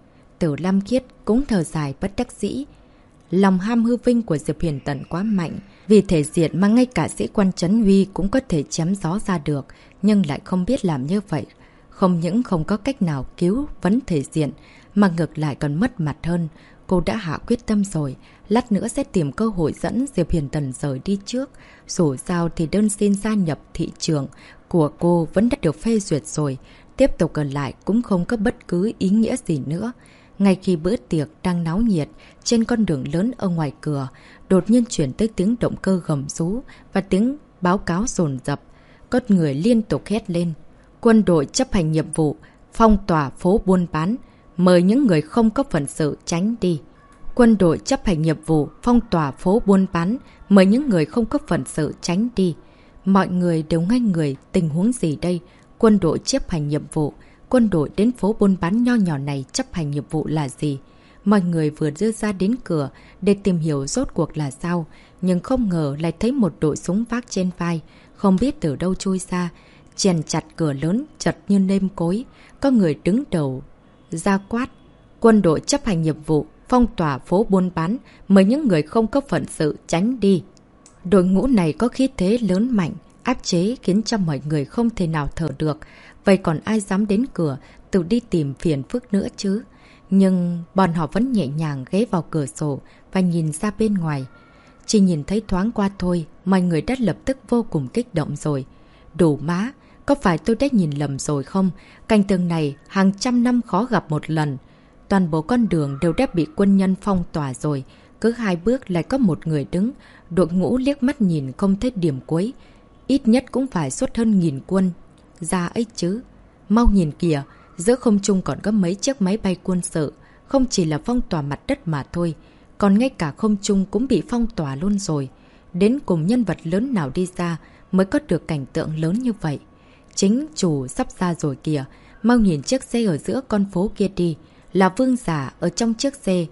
Tử Lam Khiết cũng thở dài bất đắc dĩ. Lòng ham hư vinh của Diệp Hiền Tần quá mạnh, vì thể diện mà ngay cả sĩ quan Trấn Huy cũng có thể chém gió ra được, nhưng lại không biết làm như vậy. Không những không có cách nào cứu vấn thể diện, mà ngược lại còn mất mặt hơn. Cô đã hạ quyết tâm rồi, lát nữa sẽ tìm cơ hội dẫn Diệp Hiền Tần rời đi trước. Dù sao thì đơn xin gia nhập thị trường của cô vẫn đã được phê duyệt rồi, tiếp tục ở lại cũng không có bất cứ ý nghĩa gì nữa. Ngay khi bữa tiệc đang náo nhiệt, trên con đường lớn ở ngoài cửa, đột nhiên chuyển tới tiếng động cơ gầm rú và tiếng báo cáo dồn dập. Có người liên tục hét lên. Quân đội chấp hành nhiệm vụ, phong tỏa phố buôn bán, mời những người không có phận sự tránh đi. Quân đội chấp hành nhiệm vụ, phong tỏa phố buôn bán, mời những người không có phận sự tránh đi. Mọi người đều ngây người, tình huống gì đây? Quân đội chấp hành nhiệm vụ, quân đội đến phố buôn bán nho nhỏ này chấp hành nhiệm vụ là gì? Mọi người vừa đưa ra đến cửa để tìm hiểu rốt cuộc là sao, nhưng không ngờ lại thấy một đội súng vác trên vai, không biết từ đâu chui ra, chèn chặt cửa lớn chật như nêm cối. Có người đứng đầu ra quát: quân đội chấp hành nhiệm vụ, phong tỏa phố buôn bán, mời những người không có phận sự tránh đi. Đội ngũ này có khí thế lớn mạnh, áp chế khiến cho mọi người không thể nào thở được. Vậy còn ai dám đến cửa tự đi tìm phiền phức nữa chứ? Nhưng bọn họ vẫn nhẹ nhàng ghé vào cửa sổ và nhìn ra bên ngoài. Chỉ nhìn thấy thoáng qua thôi, mọi người đã lập tức vô cùng kích động rồi. Đủ má, có phải tôi đã nhìn lầm rồi không? Cảnh tượng này hàng trăm năm khó gặp một lần. Toàn bộ con đường đều đã bị quân nhân phong tỏa rồi. Cứ 2 bước lại có một người đứng. Đội ngũ liếc mắt nhìn không thấy điểm cuối. Ít nhất cũng phải suốt hơn 1000 quân ra ấy chứ. Mau nhìn kìa, giữa không trung còn có mấy chiếc máy bay quân sự. Không chỉ là phong tỏa mặt đất mà thôi, còn ngay cả không trung cũng bị phong tỏa luôn rồi. Đến cùng nhân vật lớn nào đi ra mới có được cảnh tượng lớn như vậy. Chính chủ sắp ra rồi kìa, mau nhìn chiếc xe ở giữa con phố kia đi. Là vương giả ở trong chiếc xe.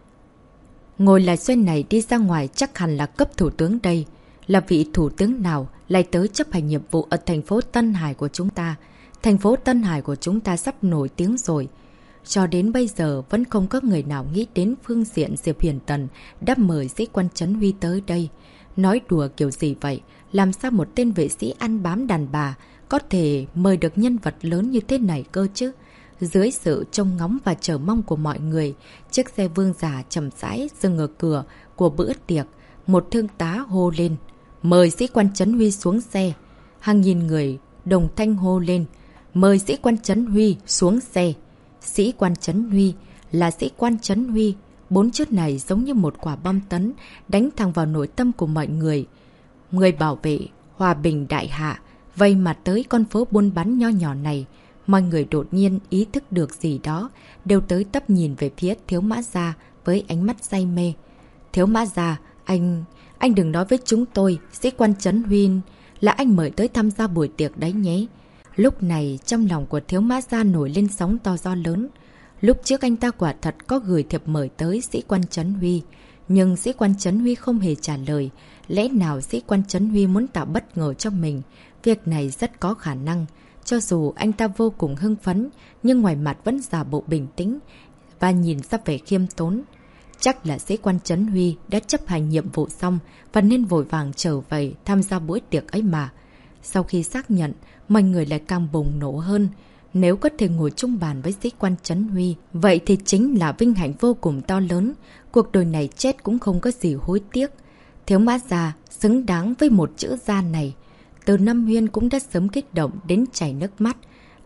Ngồi lại xe này đi ra ngoài chắc hẳn là cấp thủ tướng đây. Là vị thủ tướng nào lại tới chấp hành nhiệm vụ ở thành phố Tân Hải của chúng ta. Thành phố Tân Hải của chúng ta sắp nổi tiếng rồi. Cho đến bây giờ vẫn không có người nào nghĩ đến phương diện Diệp Hiền Tần đã mời sĩ quan Trấn Huy tới đây. Nói đùa kiểu gì vậy? Làm sao một tên vệ sĩ ăn bám đàn bà có thể mời được nhân vật lớn như thế này cơ chứ? Dưới sự trông ngóng và chờ mong của mọi người, chiếc xe vương giả chậm rãi dừng ở cửa của bữa tiệc. Một thương tá hô lên: mời sĩ quan Trấn Huy xuống xe. Hàng nghìn người đồng thanh hô lên: mời sĩ quan Trấn Huy xuống xe. Sĩ quan Trấn Huy là sĩ quan Trấn Huy. 4 chữ này giống như một quả bom tấn đánh thẳng vào nội tâm của mọi người. Người bảo vệ hòa bình đại hạ vây mặt tới con phố buôn bán nho nhỏ này. Mọi người đột nhiên ý thức được gì đó, đều tới tấp nhìn về phía Thiếu Mã Gia với ánh mắt say mê. Thiếu Mã Gia, anh đừng nói với chúng tôi, sĩ quan Trấn Huy là anh mời tới tham gia buổi tiệc đấy nhé. Lúc này trong lòng của Thiếu Mã Gia nổi lên sóng to gió lớn. Lúc trước anh ta quả thật có gửi thiệp mời tới sĩ quan Trấn Huy, nhưng sĩ quan Trấn Huy không hề trả lời. Lẽ nào sĩ quan Trấn Huy muốn tạo bất ngờ cho mình? Việc này rất có khả năng. Cho dù anh ta vô cùng hưng phấn, nhưng ngoài mặt vẫn giả bộ bình tĩnh và nhìn ra vẻ khiêm tốn. Chắc là sĩ quan Trấn Huy đã chấp hành nhiệm vụ xong và nên vội vàng trở về tham gia buổi tiệc ấy mà. Sau khi xác nhận, mọi người lại càng bùng nổ hơn. Nếu có thể ngồi chung bàn với sĩ quan Trấn Huy, vậy thì chính là vinh hạnh vô cùng to lớn. Cuộc đời này chết cũng không có gì hối tiếc. Thiếu Mã Gia xứng đáng với một chữ gia này. Từ Năm Huyên cũng đã sớm kích động đến chảy nước mắt.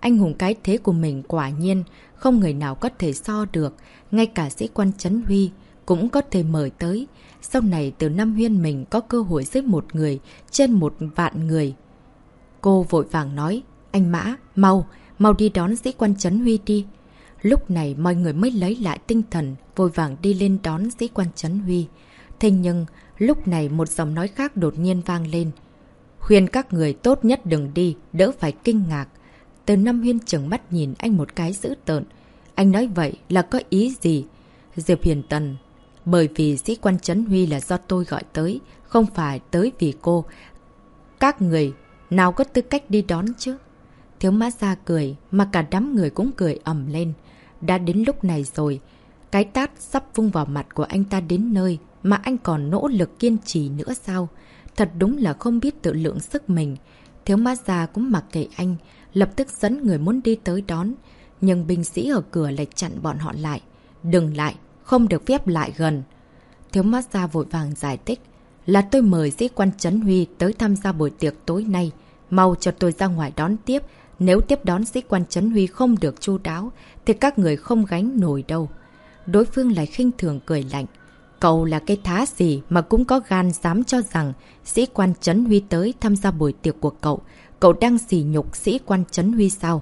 Anh hùng cái thế của mình quả nhiên không người nào có thể so được. Ngay cả sĩ quan Trấn Huy cũng có thể mời tới. Sau này từ Nam Huyên mình có cơ hội giết một người trên 1.000.000 người. Cô vội vàng nói, anh Mã, mau đi đón sĩ quan Trấn Huy đi. Lúc này mọi người mới lấy lại tinh thần, vội vàng đi lên đón sĩ quan Trấn Huy. Thế nhưng, lúc này một giọng nói khác đột nhiên vang lên. Khuyên các người tốt nhất đừng đi, đỡ phải kinh ngạc. Từ Nam Huyên trừng mắt nhìn anh một cái dữ tợn. Anh nói vậy là có ý gì? Diệp Huyền Tần, bởi vì sĩ quan Trấn Huy là do tôi gọi tới, không phải tới vì cô. Các người nào có tư cách đi đón chứ? Thiếu Mã Gia cười, mà cả đám người cũng cười ầm lên. Đã đến lúc này rồi, cái tát sắp vung vào mặt của anh ta đến nơi, mà anh còn nỗ lực kiên trì nữa sao? Thật đúng là không biết tự lượng sức mình. Thiếu Mã Gia cũng mặc kệ anh, lập tức dẫn người muốn đi tới đón. Nhưng binh sĩ ở cửa lại chặn bọn họ lại. Đừng lại, không được phép lại gần. Thiếu Mã Gia vội vàng giải thích. Là tôi mời sĩ quan Trấn Huy tới tham gia buổi tiệc tối nay. Mau cho tôi ra ngoài đón tiếp. Nếu tiếp đón sĩ quan Trấn Huy không được chu đáo, thì các người không gánh nổi đâu. Đối phương lại khinh thường cười lạnh. Cậu là cái thá gì mà cũng có gan dám cho rằng sĩ quan Trấn Huy tới tham gia buổi tiệc của cậu. Cậu đang sỉ nhục sĩ quan Trấn Huy sao?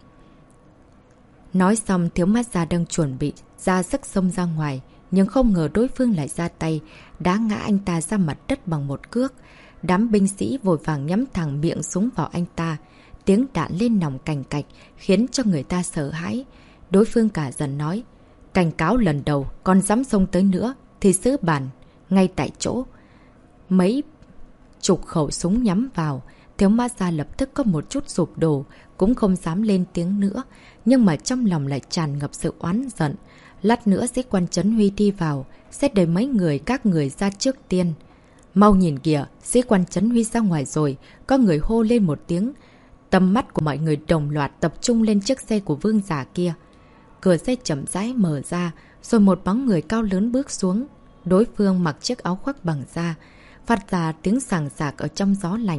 Nói xong, Thiếu Mã Gia đang chuẩn bị ra sức xông ra ngoài. Nhưng không ngờ đối phương lại ra tay, đá ngã anh ta ra mặt đất bằng một cước. Đám binh sĩ vội vàng nhắm thẳng miệng súng vào anh ta. Tiếng đạn lên nòng cành cạch, khiến cho người ta sợ hãi. Đối phương cả dần nói, cảnh cáo lần đầu, còn dám xông tới nữa, thì xử bản, ngay tại chỗ. Mấy chục khẩu súng nhắm vào, Thiếu Mã Gia lập tức có một chút sụp đổ, cũng không dám lên tiếng nữa. Nhưng mà trong lòng lại tràn ngập sự oán giận. Lát nữa sĩ quan Trấn Huy đi vào, sẽ đẩy mấy người các người ra trước tiên. Mau nhìn kìa, sĩ quan Trấn Huy ra ngoài rồi, có người hô lên một tiếng. Tầm mắt của mọi người đồng loạt tập trung lên chiếc xe của vương giả kia. Cửa xe chậm rãi mở ra, rồi một bóng người cao lớn bước xuống. Đối phương mặc chiếc áo khoác bằng da, phát ra tiếng sảng sạc ở trong gió lạnh.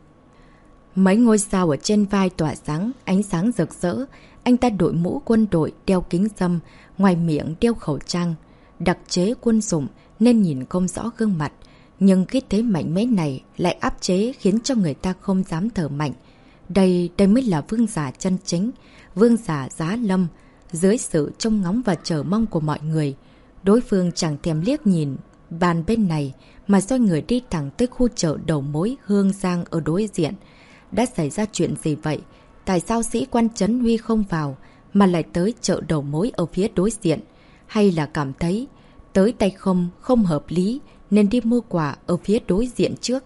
Mấy ngôi sao ở trên vai tỏa sáng, ánh sáng rực rỡ. Anh ta đội mũ quân đội, đeo kính râm, ngoài miệng đeo khẩu trang. Đặc chế quân dụng nên nhìn không rõ gương mặt. Nhưng khí thế mạnh mẽ này lại áp chế khiến cho người ta không dám thở mạnh. Đây mới là vương giả chân chính, vương giả Giá Lâm. Dưới sự trông ngóng và chờ mong của mọi người, đối phương chẳng thèm liếc nhìn bàn bên này mà xoay người đi thẳng tới khu chợ đầu mối Hương Giang ở đối diện. Đã xảy ra chuyện gì vậy? Tại sao sĩ quan Trấn Huy không vào mà lại tới chợ đầu mối ở phía đối diện? Hay là cảm thấy tới tay không hợp lý nên đi mua quà ở phía đối diện trước?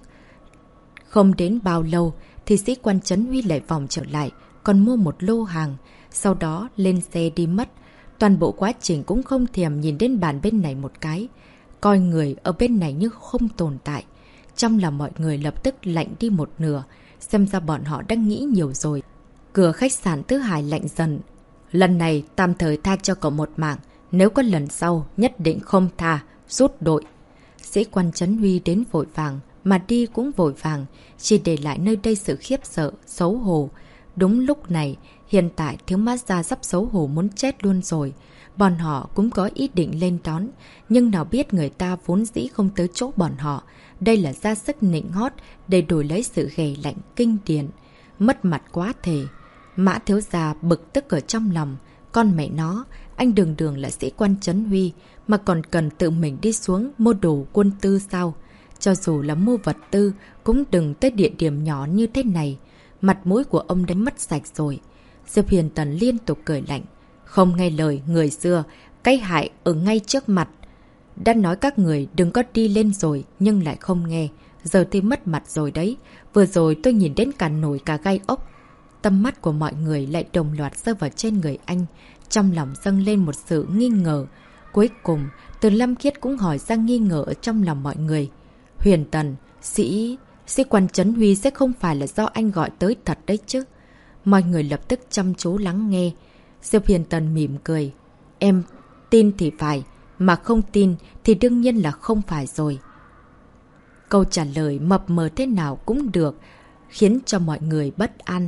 Không đến bao lâu thì sĩ quan Trấn Huy lại vòng trở lại, còn mua một lô hàng, sau đó lên xe đi mất. Toàn bộ quá trình cũng không thèm nhìn đến bàn bên này một cái, coi người ở bên này như không tồn tại. Trong lòng mọi người lập tức lạnh đi một nửa, xem ra bọn họ đang nghĩ nhiều rồi. Cửa khách sạn thứ hai lạnh dần. Lần này tạm thời tha cho cậu một mạng, nếu có lần sau nhất định không tha, rút đội. Sĩ quan Trấn Huy đến vội vàng, mà đi cũng vội vàng, chỉ để lại nơi đây sự khiếp sợ, xấu hổ. Đúng lúc này, hiện tại Thiếu Mã Gia sắp xấu hổ muốn chết luôn rồi. Bọn họ cũng có ý định lên đón, nhưng nào biết người ta vốn dĩ không tới chỗ bọn họ. Đây là ra sức nịnh hót để đổi lấy sự ghẻ lạnh kinh điển. Mất mặt quá thể. Mã thiếu gia bực tức ở trong lòng. Con mẹ nó, anh đường đường là sĩ quan Trấn Huy mà còn cần tự mình đi xuống mua đồ quân tư sao? Cho dù là mua vật tư cũng đừng tới địa điểm nhỏ như thế này. Mặt mũi của ông đã mất sạch rồi. Diệp Huyền Tần liên tục cười lạnh. Không nghe lời người xưa, cái hại ở ngay trước mặt. Đã nói các người đừng có đi lên rồi nhưng lại không nghe. Giờ thì mất mặt rồi đấy. Vừa rồi tôi nhìn đến cả nổi cả gai ốc. Tâm mắt của mọi người lại đồng loạt rơi vào trên người anh. Trong lòng dâng lên một sự nghi ngờ. Cuối cùng, Từ Lâm Khiết cũng hỏi ra nghi ngờ ở trong lòng mọi người. Huyền Tần, sĩ quan Trấn Huy sẽ không phải là do anh gọi tới thật đấy chứ? Mọi người lập tức chăm chú lắng nghe. Diệp Huyền Tần mỉm cười. Em tin thì phải, mà không tin thì đương nhiên là không phải rồi. Câu trả lời mập mờ thế nào cũng được, khiến cho mọi người bất an.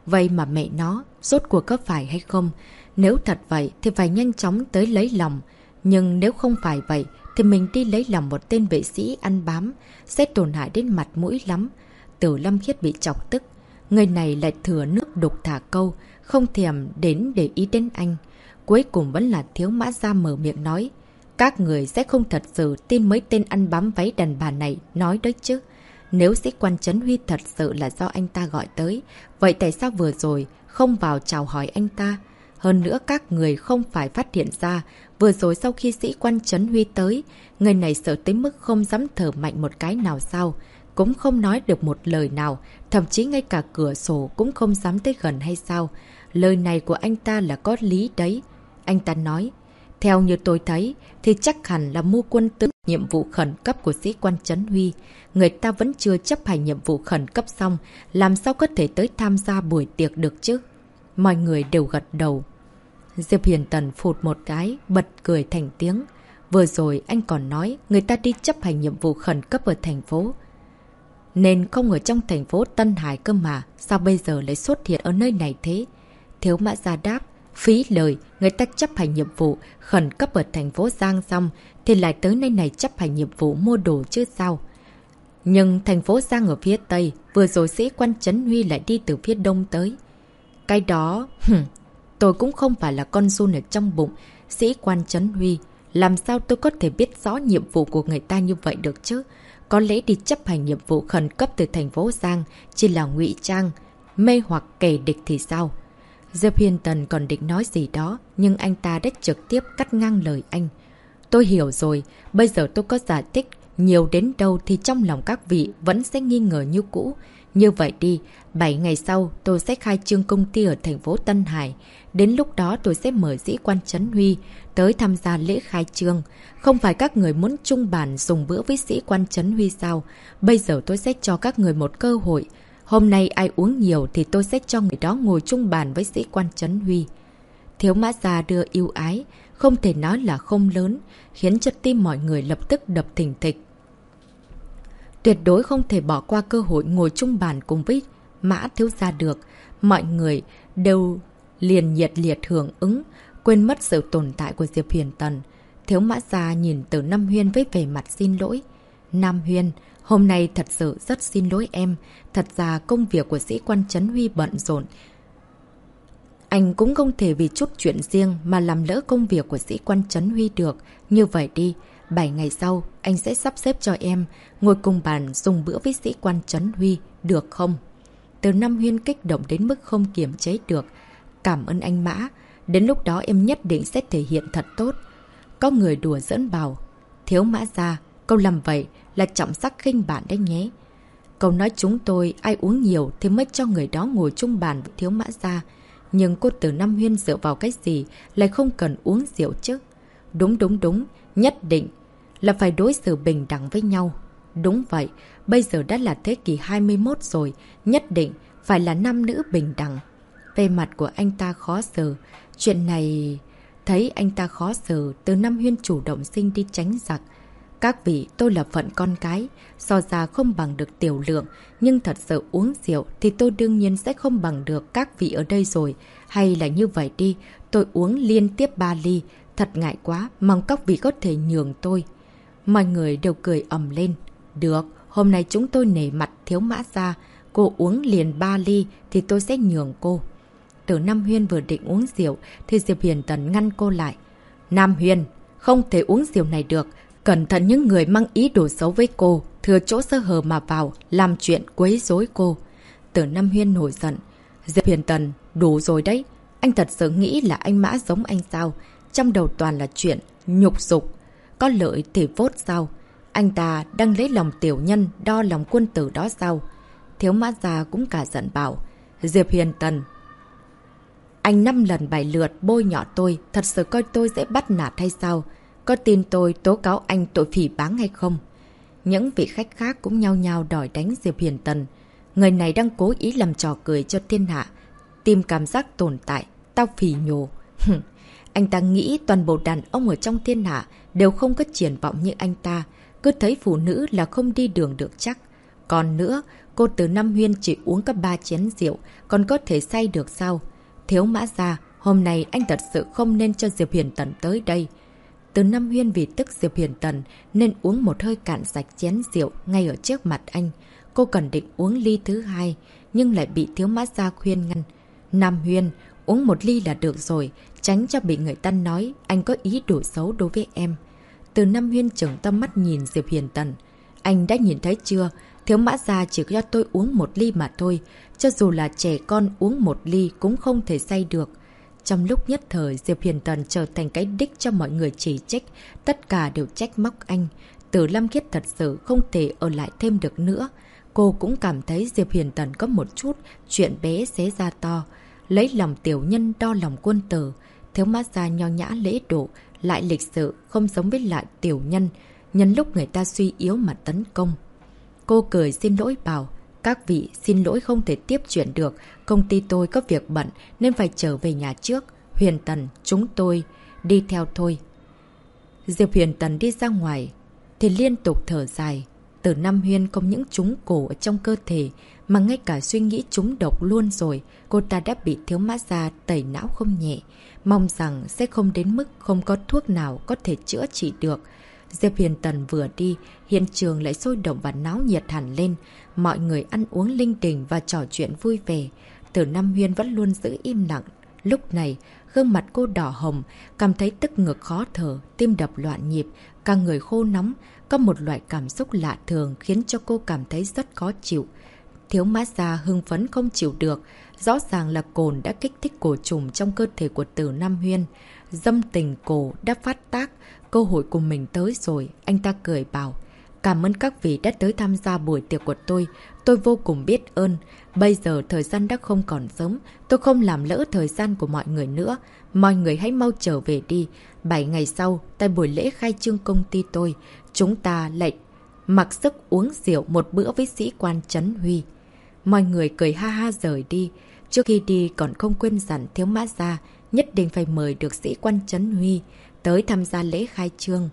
Vậy mà mẹ nó, rốt cuộc có phải hay không? Nếu thật vậy thì phải nhanh chóng tới lấy lòng. Nhưng nếu không phải vậy thì mình đi lấy lòng một tên vệ sĩ ăn bám, sẽ tổn hại đến mặt mũi lắm. Từ Lâm Khiết bị chọc tức. Người này lại thừa nước đục thả câu, không thèm đến để ý đến anh. Cuối cùng vẫn là Thiếu Mã Gia mở miệng nói. Các người sẽ không thật sự tin mấy tên ăn bám váy đàn bà này nói đấy chứ. Nếu sĩ quan Trấn Huy thật sự là do anh ta gọi tới, vậy tại sao vừa rồi không vào chào hỏi anh ta? Hơn nữa các người không phải phát hiện ra, vừa rồi sau khi sĩ quan Trấn Huy tới, người này sợ tới mức không dám thở mạnh một cái nào sao? Cũng không nói được một lời nào, thậm chí ngay cả cửa sổ cũng không dám tới gần hay sao? Lời này của anh ta là có lý đấy. Anh ta nói, theo như tôi thấy thì chắc hẳn là Mưu Quân Tư nhiệm vụ khẩn cấp của sĩ quan Trấn Huy. Người ta vẫn chưa chấp hành nhiệm vụ khẩn cấp xong, làm sao có thể tới tham gia buổi tiệc được chứ? Mọi người đều gật đầu. Diệp Hiền Tần phụt một cái, bật cười thành tiếng. Vừa rồi anh còn nói người ta đi chấp hành nhiệm vụ khẩn cấp ở thành phố. Nên không ở trong thành phố Tân Hải cơ mà, sao bây giờ lại xuất hiện ở nơi này thế? Thiếu Mã Gia đáp, phí lời, người ta chấp hành nhiệm vụ khẩn cấp ở thành phố Giang xong thì lại tới nơi này chấp hành nhiệm vụ mua đồ chứ sao? Nhưng thành phố Giang ở phía Tây, vừa rồi sĩ quan Trấn Huy lại đi từ phía Đông tới. Cái đó, tôi cũng không phải là con giun ở trong bụng sĩ quan Trấn Huy. Làm sao tôi có thể biết rõ nhiệm vụ của người ta như vậy được chứ? Có lẽ đi chấp hành nhiệm vụ khẩn cấp từ thành phố Giang chỉ là ngụy trang, mê hoặc kẻ địch thì sao? Diệp Hiền Tần còn định nói gì đó, nhưng anh ta đã trực tiếp cắt ngang lời anh. Tôi hiểu rồi, bây giờ tôi có giải thích nhiều đến đâu thì trong lòng các vị vẫn sẽ nghi ngờ như cũ. Như vậy đi, 7 ngày sau tôi sẽ khai trương công ty ở thành phố Tân Hải. Đến lúc đó tôi sẽ mời sĩ quan Trấn Huy tới tham gia lễ khai trương. Không phải các người muốn chung bàn dùng bữa với sĩ quan Trấn Huy sao? Bây giờ tôi sẽ cho các người một cơ hội. Hôm nay ai uống nhiều thì tôi sẽ cho người đó ngồi chung bàn với sĩ quan Trấn Huy. Thiếu Mã Gia đưa ưu ái, không thể nói là không lớn, khiến cho tim mọi người lập tức đập thình thịch. Tuyệt đối không thể bỏ qua cơ hội ngồi chung bàn cùng với Mã thiếu gia được. Mọi người đều liền nhiệt liệt hưởng ứng, quên mất sự tồn tại của Diệp Hiền Tần. Thiếu Mã Gia nhìn Từ Nam Huyên với vẻ mặt xin lỗi. Nam Huyên, hôm nay thật sự rất xin lỗi em. Thật ra công việc của sĩ quan Trấn Huy bận rộn. Anh cũng không thể vì chút chuyện riêng mà làm lỡ công việc của sĩ quan Trấn Huy được. Như vậy đi, 7 ngày sau anh sẽ sắp xếp cho em ngồi cùng bàn dùng bữa với sĩ quan Trấn Huy, được không? Từ Nam Huyên kích động đến mức không kiềm chế được. Cảm ơn anh Mã, đến lúc đó em nhất định sẽ thể hiện thật tốt. Có người đùa giỡn bảo, Thiếu Mã Gia, câu làm vậy là trọng sắc khinh bạn đấy nhé. Câu nói chúng tôi ai uống nhiều thì mới cho người đó ngồi chung bàn với Thiếu Mã Gia. Nhưng cô Từ Nam Huyên dựa vào cái gì lại không cần uống rượu chứ? Đúng, nhất định là phải đối xử bình đẳng với nhau. Đúng vậy, bây giờ đã là thế kỷ 21 rồi, nhất định phải là nam nữ bình đẳng. Về mặt của anh ta khó xử, chuyện này... Thấy anh ta khó xử, Từ Nam Huyên chủ động xin đi tránh giặc. Các vị, tôi là phận con cái, so ra không bằng được Tiểu Lượng, nhưng thật sự uống rượu thì tôi đương nhiên sẽ không bằng được các vị ở đây rồi. Hay là như vậy đi, tôi uống liên tiếp 3 ly, thật ngại quá, mong các vị có thể nhường tôi. Mọi người đều cười ầm lên. Được, hôm nay chúng tôi nể mặt Thiếu Mã Gia, cô uống liền 3 ly thì tôi sẽ nhường cô. Từ Nam Huyên vừa định uống rượu thì Diệp Hiền Tần ngăn cô lại. Nam Huyên, không thể uống rượu này được. Cẩn thận những người mang ý đồ xấu với cô, thừa chỗ sơ hở mà vào, làm chuyện quấy rối cô. Từ Nam Huyên nổi giận. Diệp Hiền Tần, đủ rồi đấy. Anh thật sự nghĩ là anh Mã giống anh sao? Trong đầu toàn là chuyện nhục dục. Có lợi thì vốt sao? Anh ta đang lấy lòng tiểu nhân đo lòng quân tử đó sao? Thiếu Mã Gia cũng cả giận bảo. Diệp Hiền Tần, anh 5 lần 7 lượt bôi nhọ tôi, thật sự coi tôi sẽ bắt nạt hay sao? Có tin tôi tố cáo anh tội phỉ báng hay không? Những vị khách khác cũng nhao nhao đòi đánh Diệp Hiền Tần. Người này đang cố ý làm trò cười cho thiên hạ. Tìm cảm giác tồn tại, tao phỉ nhổ. Anh ta nghĩ toàn bộ đàn ông ở trong thiên hạ đều không có triển vọng như anh ta. Cứ thấy phụ nữ là không đi đường được chắc. Còn nữa, Cô Từ Nam Huyên chỉ uống có 3 chén rượu, còn có thể say được sao? Thiếu Mã Gia, hôm nay anh thật sự không nên cho Diệp Hiền Tần tới đây. Từ Nam Huyên vì tức Diệp Hiền Tần nên uống một hơi cạn sạch chén rượu ngay ở trước mặt anh. Cô cần định uống ly thứ hai, nhưng lại bị Thiếu Mã Gia khuyên ngăn. Nam Huyên, uống một ly là được rồi, tránh cho bị người ta nói anh có ý đồ xấu đối với em. Từ Nam Huyên trừng tâm mắt nhìn Diệp Hiền Tần. Anh đã nhìn thấy chưa? Thiếu Mã Gia chỉ cho tôi uống một ly mà thôi. Cho dù là trẻ con uống một ly cũng không thể say được. Trong lúc nhất thời, Diệp Hiền Tần trở thành cái đích cho mọi người chỉ trích. Tất cả đều trách móc anh. Từ Lam Khiết thật sự không thể ở lại thêm được nữa. Cô cũng cảm thấy Diệp Hiền Tần có một chút chuyện bé xé ra to. Lấy lòng tiểu nhân đo lòng quân tử. Thiếu Mã Gia nho nhã lễ độ, lại lịch sự, không giống với lại tiểu nhân. Nhân lúc người ta suy yếu mà tấn công. Cô cười xin lỗi bảo, các vị xin lỗi không thể tiếp chuyện được. Công ty tôi có việc bận nên phải trở về nhà trước. Huyền Tần, chúng tôi đi theo thôi. Diệp Huyền Tần đi ra ngoài thì liên tục thở dài. Từ Nam Huyên không những trúng cổ ở trong cơ thể mà ngay cả suy nghĩ trúng độc luôn rồi. Cô ta đã bị Thiếu Mã Gia tẩy não không nhẹ. Mong rằng sẽ không đến mức không có thuốc nào có thể chữa trị được. Diệp Hiền Tần vừa đi, hiện trường lại sôi động và náo nhiệt hẳn lên. Mọi người ăn uống linh đình và trò chuyện vui vẻ. Từ Nam Huyên vẫn luôn giữ im lặng. Lúc này, gương mặt cô đỏ hồng, cảm thấy tức ngực khó thở, tim đập loạn nhịp, cả người khô nóng. Có một loại cảm xúc lạ thường khiến cho cô cảm thấy rất khó chịu. Thiếu Mã Gia hưng phấn không chịu được. Rõ ràng là cồn đã kích thích cổ trùng trong cơ thể của Từ Nam Huyên. Dâm tình cổ đã phát tác. Cơ hội của mình tới rồi. Anh ta cười bảo. Cảm ơn các vị đã tới tham gia buổi tiệc của tôi. Tôi vô cùng biết ơn. Bây giờ thời gian đã không còn sớm. Tôi không làm lỡ thời gian của mọi người nữa. Mọi người hãy mau trở về đi. 7 ngày sau, tại buổi lễ khai trương công ty tôi, chúng ta lại mặc sức uống rượu một bữa với sĩ quan Trấn Huy. Mọi người cười ha ha rời đi. Trước khi đi còn không quên dặn Thiếu Mã Gia nhất định phải mời được sĩ quan Trấn Huy tới tham gia lễ khai trương.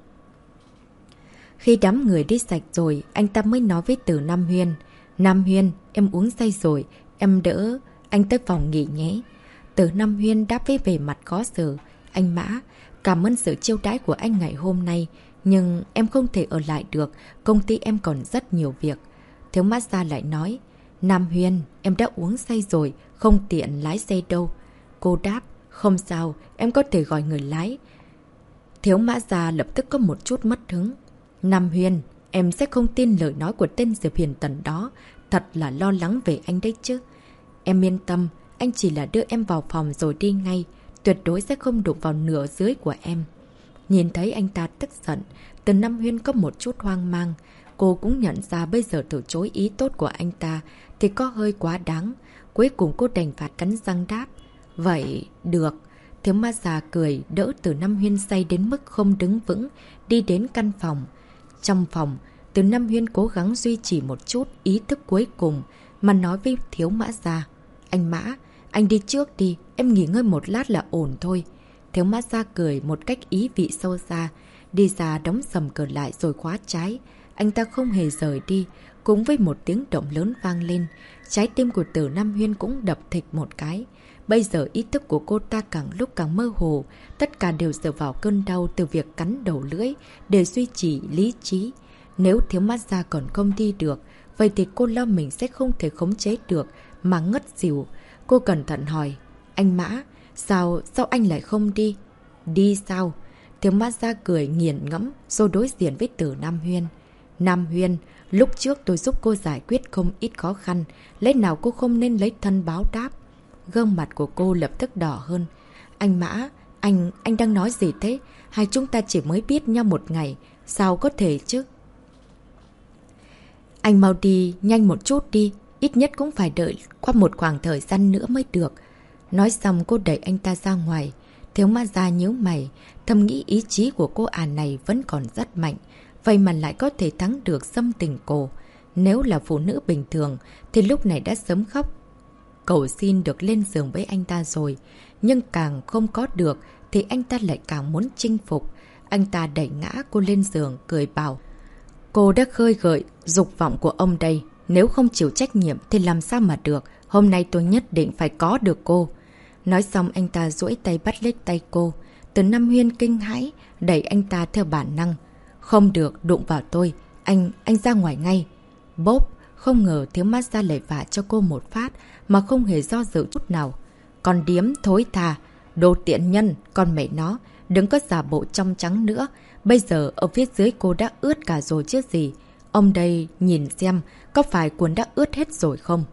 Khi đám người đi sạch rồi, anh ta mới nói với Từ Nam Huyên. Nam Huyên, em uống say rồi, em đỡ anh tới phòng nghỉ nhé. Từ Nam Huyên đáp với vẻ mặt khó xử. Anh Mã, cảm ơn sự chiêu đãi của anh ngày hôm nay, nhưng em không thể ở lại được, công ty em còn rất nhiều việc. Thiếu Mã Gia lại nói. Nam Huyên, em đã uống say rồi, không tiện lái xe đâu. Cô đáp, không sao, em có thể gọi người lái. Thiếu Mã Gia lập tức có một chút mất hứng. Nam Huyên, em sẽ không tin lời nói của tên Diệp Hiền Tần đó. Thật là lo lắng về anh đấy chứ. Em yên tâm, anh chỉ là đưa em vào phòng rồi đi ngay. Tuyệt đối sẽ không đụng vào nửa dưới của em. Nhìn thấy anh ta tức giận, Từ Nam Huyên có một chút hoang mang. Cô cũng nhận ra bây giờ từ chối ý tốt của anh ta thì có hơi quá đáng. Cuối cùng cô đành phải cắn răng đáp. Vậy, được. Thiếu Mã Gia cười đỡ Từ Nam Huyên say đến mức không đứng vững, đi đến căn phòng. Trong phòng, Từ Nam Huyên cố gắng duy trì một chút ý thức cuối cùng mà nói với Thiếu Mã Gia. Anh Mã, anh đi trước đi, em nghỉ ngơi một lát là ổn thôi. Thiếu Mã Gia cười một cách ý vị sâu xa, đi ra đóng sầm cửa lại rồi khóa trái. Anh ta không hề rời đi, cũng với một tiếng động lớn vang lên. Trái tim của Từ Nam Huyên cũng đập thịch một cái. Bây giờ ý thức của cô ta càng lúc càng mơ hồ, tất cả đều dựa vào cơn đau từ việc cắn đầu lưỡi để duy trì lý trí. Nếu Thiếu Mã Gia còn không đi được, vậy thì cô lo mình sẽ không thể khống chế được mà ngất xỉu. Cô cẩn thận hỏi, anh Mã, sao anh lại không đi? Đi sao? Thiếu Mã Gia cười nghiền ngẫm rồi đối diện với Từ Nam Huyên. Nam Huyên, lúc trước tôi giúp cô giải quyết không ít khó khăn, lẽ nào cô không nên lấy thân báo đáp? Gương mặt của cô lập tức đỏ hơn. Anh Mã, anh đang nói gì thế? Hai chúng ta chỉ mới biết nhau một ngày, sao có thể chứ? Anh mau đi, nhanh một chút đi, ít nhất cũng phải đợi qua một khoảng thời gian nữa mới được. Nói xong cô đẩy anh ta ra ngoài. Thiếu Mã Gia nhíu mày, thầm nghĩ ý chí của cô này vẫn còn rất mạnh, vậy mà lại có thể thắng được Dâm Tình Cổ. Nếu là phụ nữ bình thường thì lúc này đã sớm khóc cầu xin được lên giường với anh ta rồi. Nhưng càng không có được thì anh ta lại càng muốn chinh phục. Anh ta đẩy ngã cô lên giường, cười bảo. Cô đã khơi gợi dục vọng của ông đây. Nếu không chịu trách nhiệm thì làm sao mà được. Hôm nay tôi nhất định phải có được cô. Nói xong anh ta duỗi tay bắt lấy tay cô. Từ Nam Huyên kinh hãi, đẩy anh ta theo bản năng. Không được, đụng vào tôi. Anh ra ngoài ngay. Bốp, không ngờ Thiếu Massage lại vả cho cô một phát mà không hề do dự chút nào. Con điếm thối tha, đồ tiện nhân, con mẹ nó, đừng có giả bộ trong trắng nữa. Bây giờ ở phía dưới cô đã ướt cả rồi chứ gì. Ông đây nhìn xem, có phải quần đã ướt hết rồi không?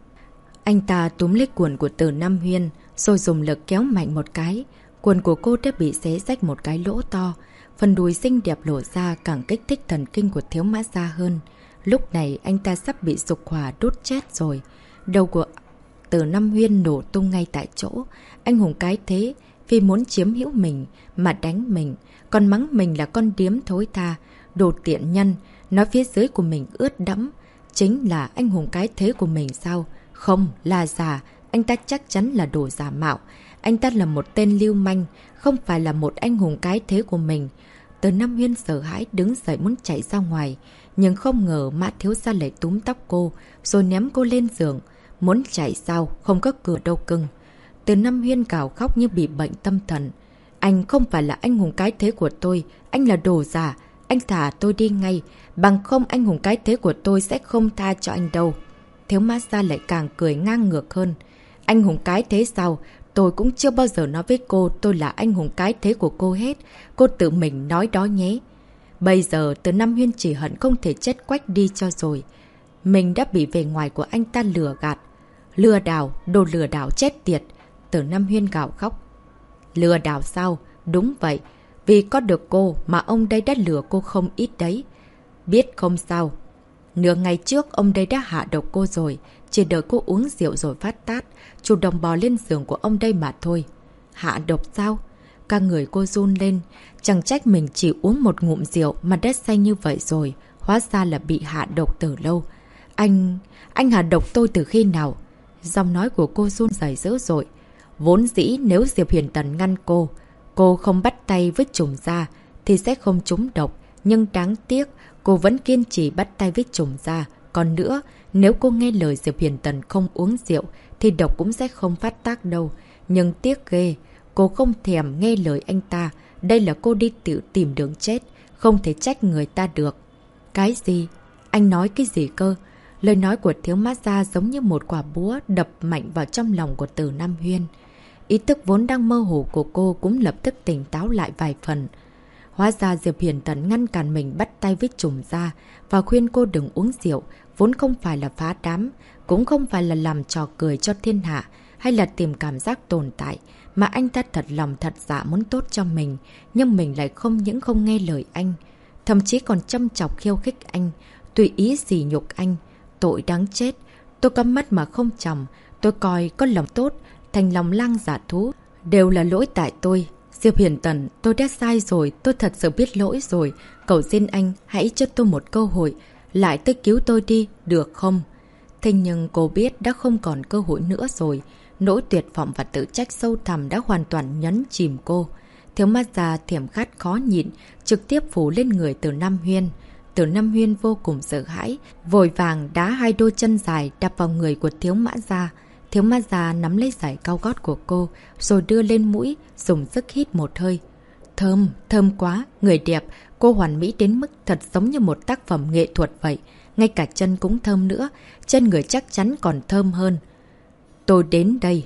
Anh ta túm lấy quần của Từ Nam Huyên, rồi dùng lực kéo mạnh một cái. Quần của cô đã bị xé rách một cái lỗ to. Phần đùi xinh đẹp lộ ra càng kích thích thần kinh của Thiếu Massage hơn. Lúc này anh ta sắp bị dục hỏa đốt chết rồi. Đầu của Từ Nam Huyên nổ tung ngay tại chỗ. Anh hùng cái thế, vì muốn chiếm hữu mình mà đánh mình, còn mắng mình là con điếm thối tha, đồ tiện nhân, nói phía dưới của mình ướt đẫm. Chính là anh hùng cái thế của mình sao? Không, là giả. Anh ta chắc chắn là đồ giả mạo. Anh ta là một tên lưu manh, không phải là một anh hùng cái thế của mình. Từ Nam Huyên sợ hãi đứng dậy muốn chạy ra ngoài, nhưng không ngờ Mã thiếu gia lại túm tóc cô, rồi ném cô lên giường. Muốn chạy sao, không có cửa đâu cưng. Từ Nam Huyên gào khóc như bị bệnh tâm thần. Anh không phải là anh hùng cái thế của tôi, anh là đồ giả. Anh thả tôi đi ngay, bằng không anh hùng cái thế của tôi sẽ không tha cho anh đâu. Thiếu Massage lại càng cười ngang ngược hơn. Anh hùng cái thế sao? Tôi cũng chưa bao giờ nói với cô tôi là anh hùng cái thế của cô hết. Cô tự mình nói đó nhé. Bây giờ Từ Nam Huyên chỉ hận không thể chết quách đi cho rồi. Mình đã bị về ngoài của anh ta lừa gạt. Lừa đảo, đồ lừa đảo chết tiệt. Từ Nam Huyên gào khóc. Lừa đảo sao? Đúng vậy. Vì có được cô mà ông đây đã lừa cô không ít đấy. Biết không sao. Nửa ngày trước ông đây đã hạ độc cô rồi. Chỉ đợi cô uống rượu rồi phát tát. Chủ động bò lên giường của ông đây mà thôi. Hạ độc sao? Cả người cô run lên. Chẳng trách mình chỉ uống một ngụm rượu mà đã say như vậy rồi. Hóa ra là bị hạ độc từ lâu. Anh hạ độc tôi từ khi nào? Giọng nói của cô run rẩy dữ dội. Vốn dĩ nếu Diệp Huyền Tần ngăn cô không bắt tay với trùng gia thì sẽ không trúng độc. Nhưng đáng tiếc, cô vẫn kiên trì bắt tay với trùng gia. Còn nữa, nếu cô nghe lời Diệp Huyền Tần không uống rượu thì độc cũng sẽ không phát tác đâu. Nhưng tiếc ghê, cô không thèm nghe lời anh ta. Đây là cô đi tự tìm đường chết, không thể trách người ta được. Cái gì? Anh nói cái gì cơ? Lời nói của Thiếu Massage giống như một quả búa đập mạnh vào trong lòng của Từ Nam Huyên. Ý thức vốn đang mơ hồ của cô cũng lập tức tỉnh táo lại vài phần. Hóa ra Diệp Huyền Tần ngăn cản mình bắt tay với trùng gia và khuyên cô đừng uống rượu, vốn không phải là phá đám, cũng không phải là làm trò cười cho thiên hạ, hay là tìm cảm giác tồn tại, mà anh ta thật lòng thật dạ muốn tốt cho mình, nhưng mình lại không những không nghe lời anh, thậm chí còn châm chọc khiêu khích anh, tùy ý sỉ nhục anh. Tội đáng chết, tôi có mắt mà không tròng, tôi coi có lòng tốt, thành lòng lang giả thú, đều là lỗi tại tôi. Diệp Huyền Tần, tôi đã sai rồi, tôi thật sự biết lỗi rồi. Cầu xin anh, hãy cho tôi một cơ hội, lại tới cứu tôi đi, được không? Thế nhưng cô biết đã không còn cơ hội nữa rồi. Nỗi tuyệt vọng và tự trách sâu thẳm đã hoàn toàn nhấn chìm cô. Thiếu Massage thiểm khát khó nhịn, trực tiếp phủ lên người Từ Nam Huyên. Từ Nam Huyên vô cùng sợ hãi, vội vàng đá hai đôi chân dài đập vào người của Thiếu Massage. Thiếu Massage nắm lấy giày cao gót của cô, rồi đưa lên mũi, dùng sức hít một hơi. Thơm, thơm quá, người đẹp, cô hoàn mỹ đến mức thật giống như một tác phẩm nghệ thuật vậy. Ngay cả chân cũng thơm nữa, chân người chắc chắn còn thơm hơn. Tôi đến đây.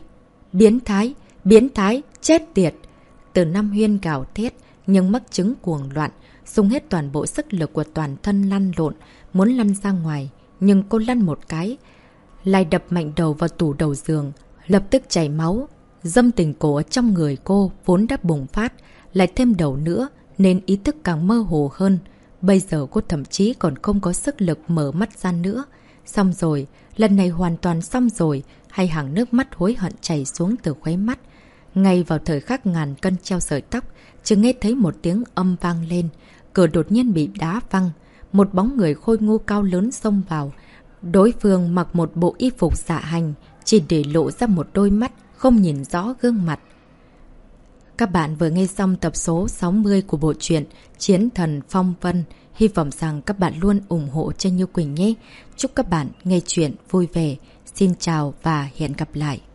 Biến thái, chết tiệt. Từ Nam Huyên gào thét, nhưng mắc chứng cuồng loạn, dùng hết toàn bộ sức lực của toàn thân lăn lộn, muốn lăn ra ngoài. Nhưng cô lăn một cái, lại đập mạnh đầu vào tủ đầu giường, lập tức chảy máu. Dâm tình cổ trong người cô vốn đã bùng phát, lại thêm đầu nữa nên ý thức càng mơ hồ hơn. Bây giờ cô thậm chí còn không có sức lực mở mắt ra nữa. Xong rồi, lần này hoàn toàn xong rồi, hay hàng nước mắt hối hận chảy xuống từ khóe mắt. Ngay vào thời khắc ngàn cân treo sợi tóc, chỉ nghe thấy một tiếng âm vang lên, cửa đột nhiên bị đá văng, một bóng người khôi ngô cao lớn xông vào. Đối phương mặc một bộ y phục dạ hành, chỉ để lộ ra một đôi mắt, không nhìn rõ gương mặt. Các bạn vừa nghe xong tập số 60 của bộ truyện Chiến Thần Phong Vân. Hy vọng rằng các bạn luôn ủng hộ cho Như Quỳnh nhé. Chúc các bạn nghe chuyện vui vẻ. Xin chào và hẹn gặp lại.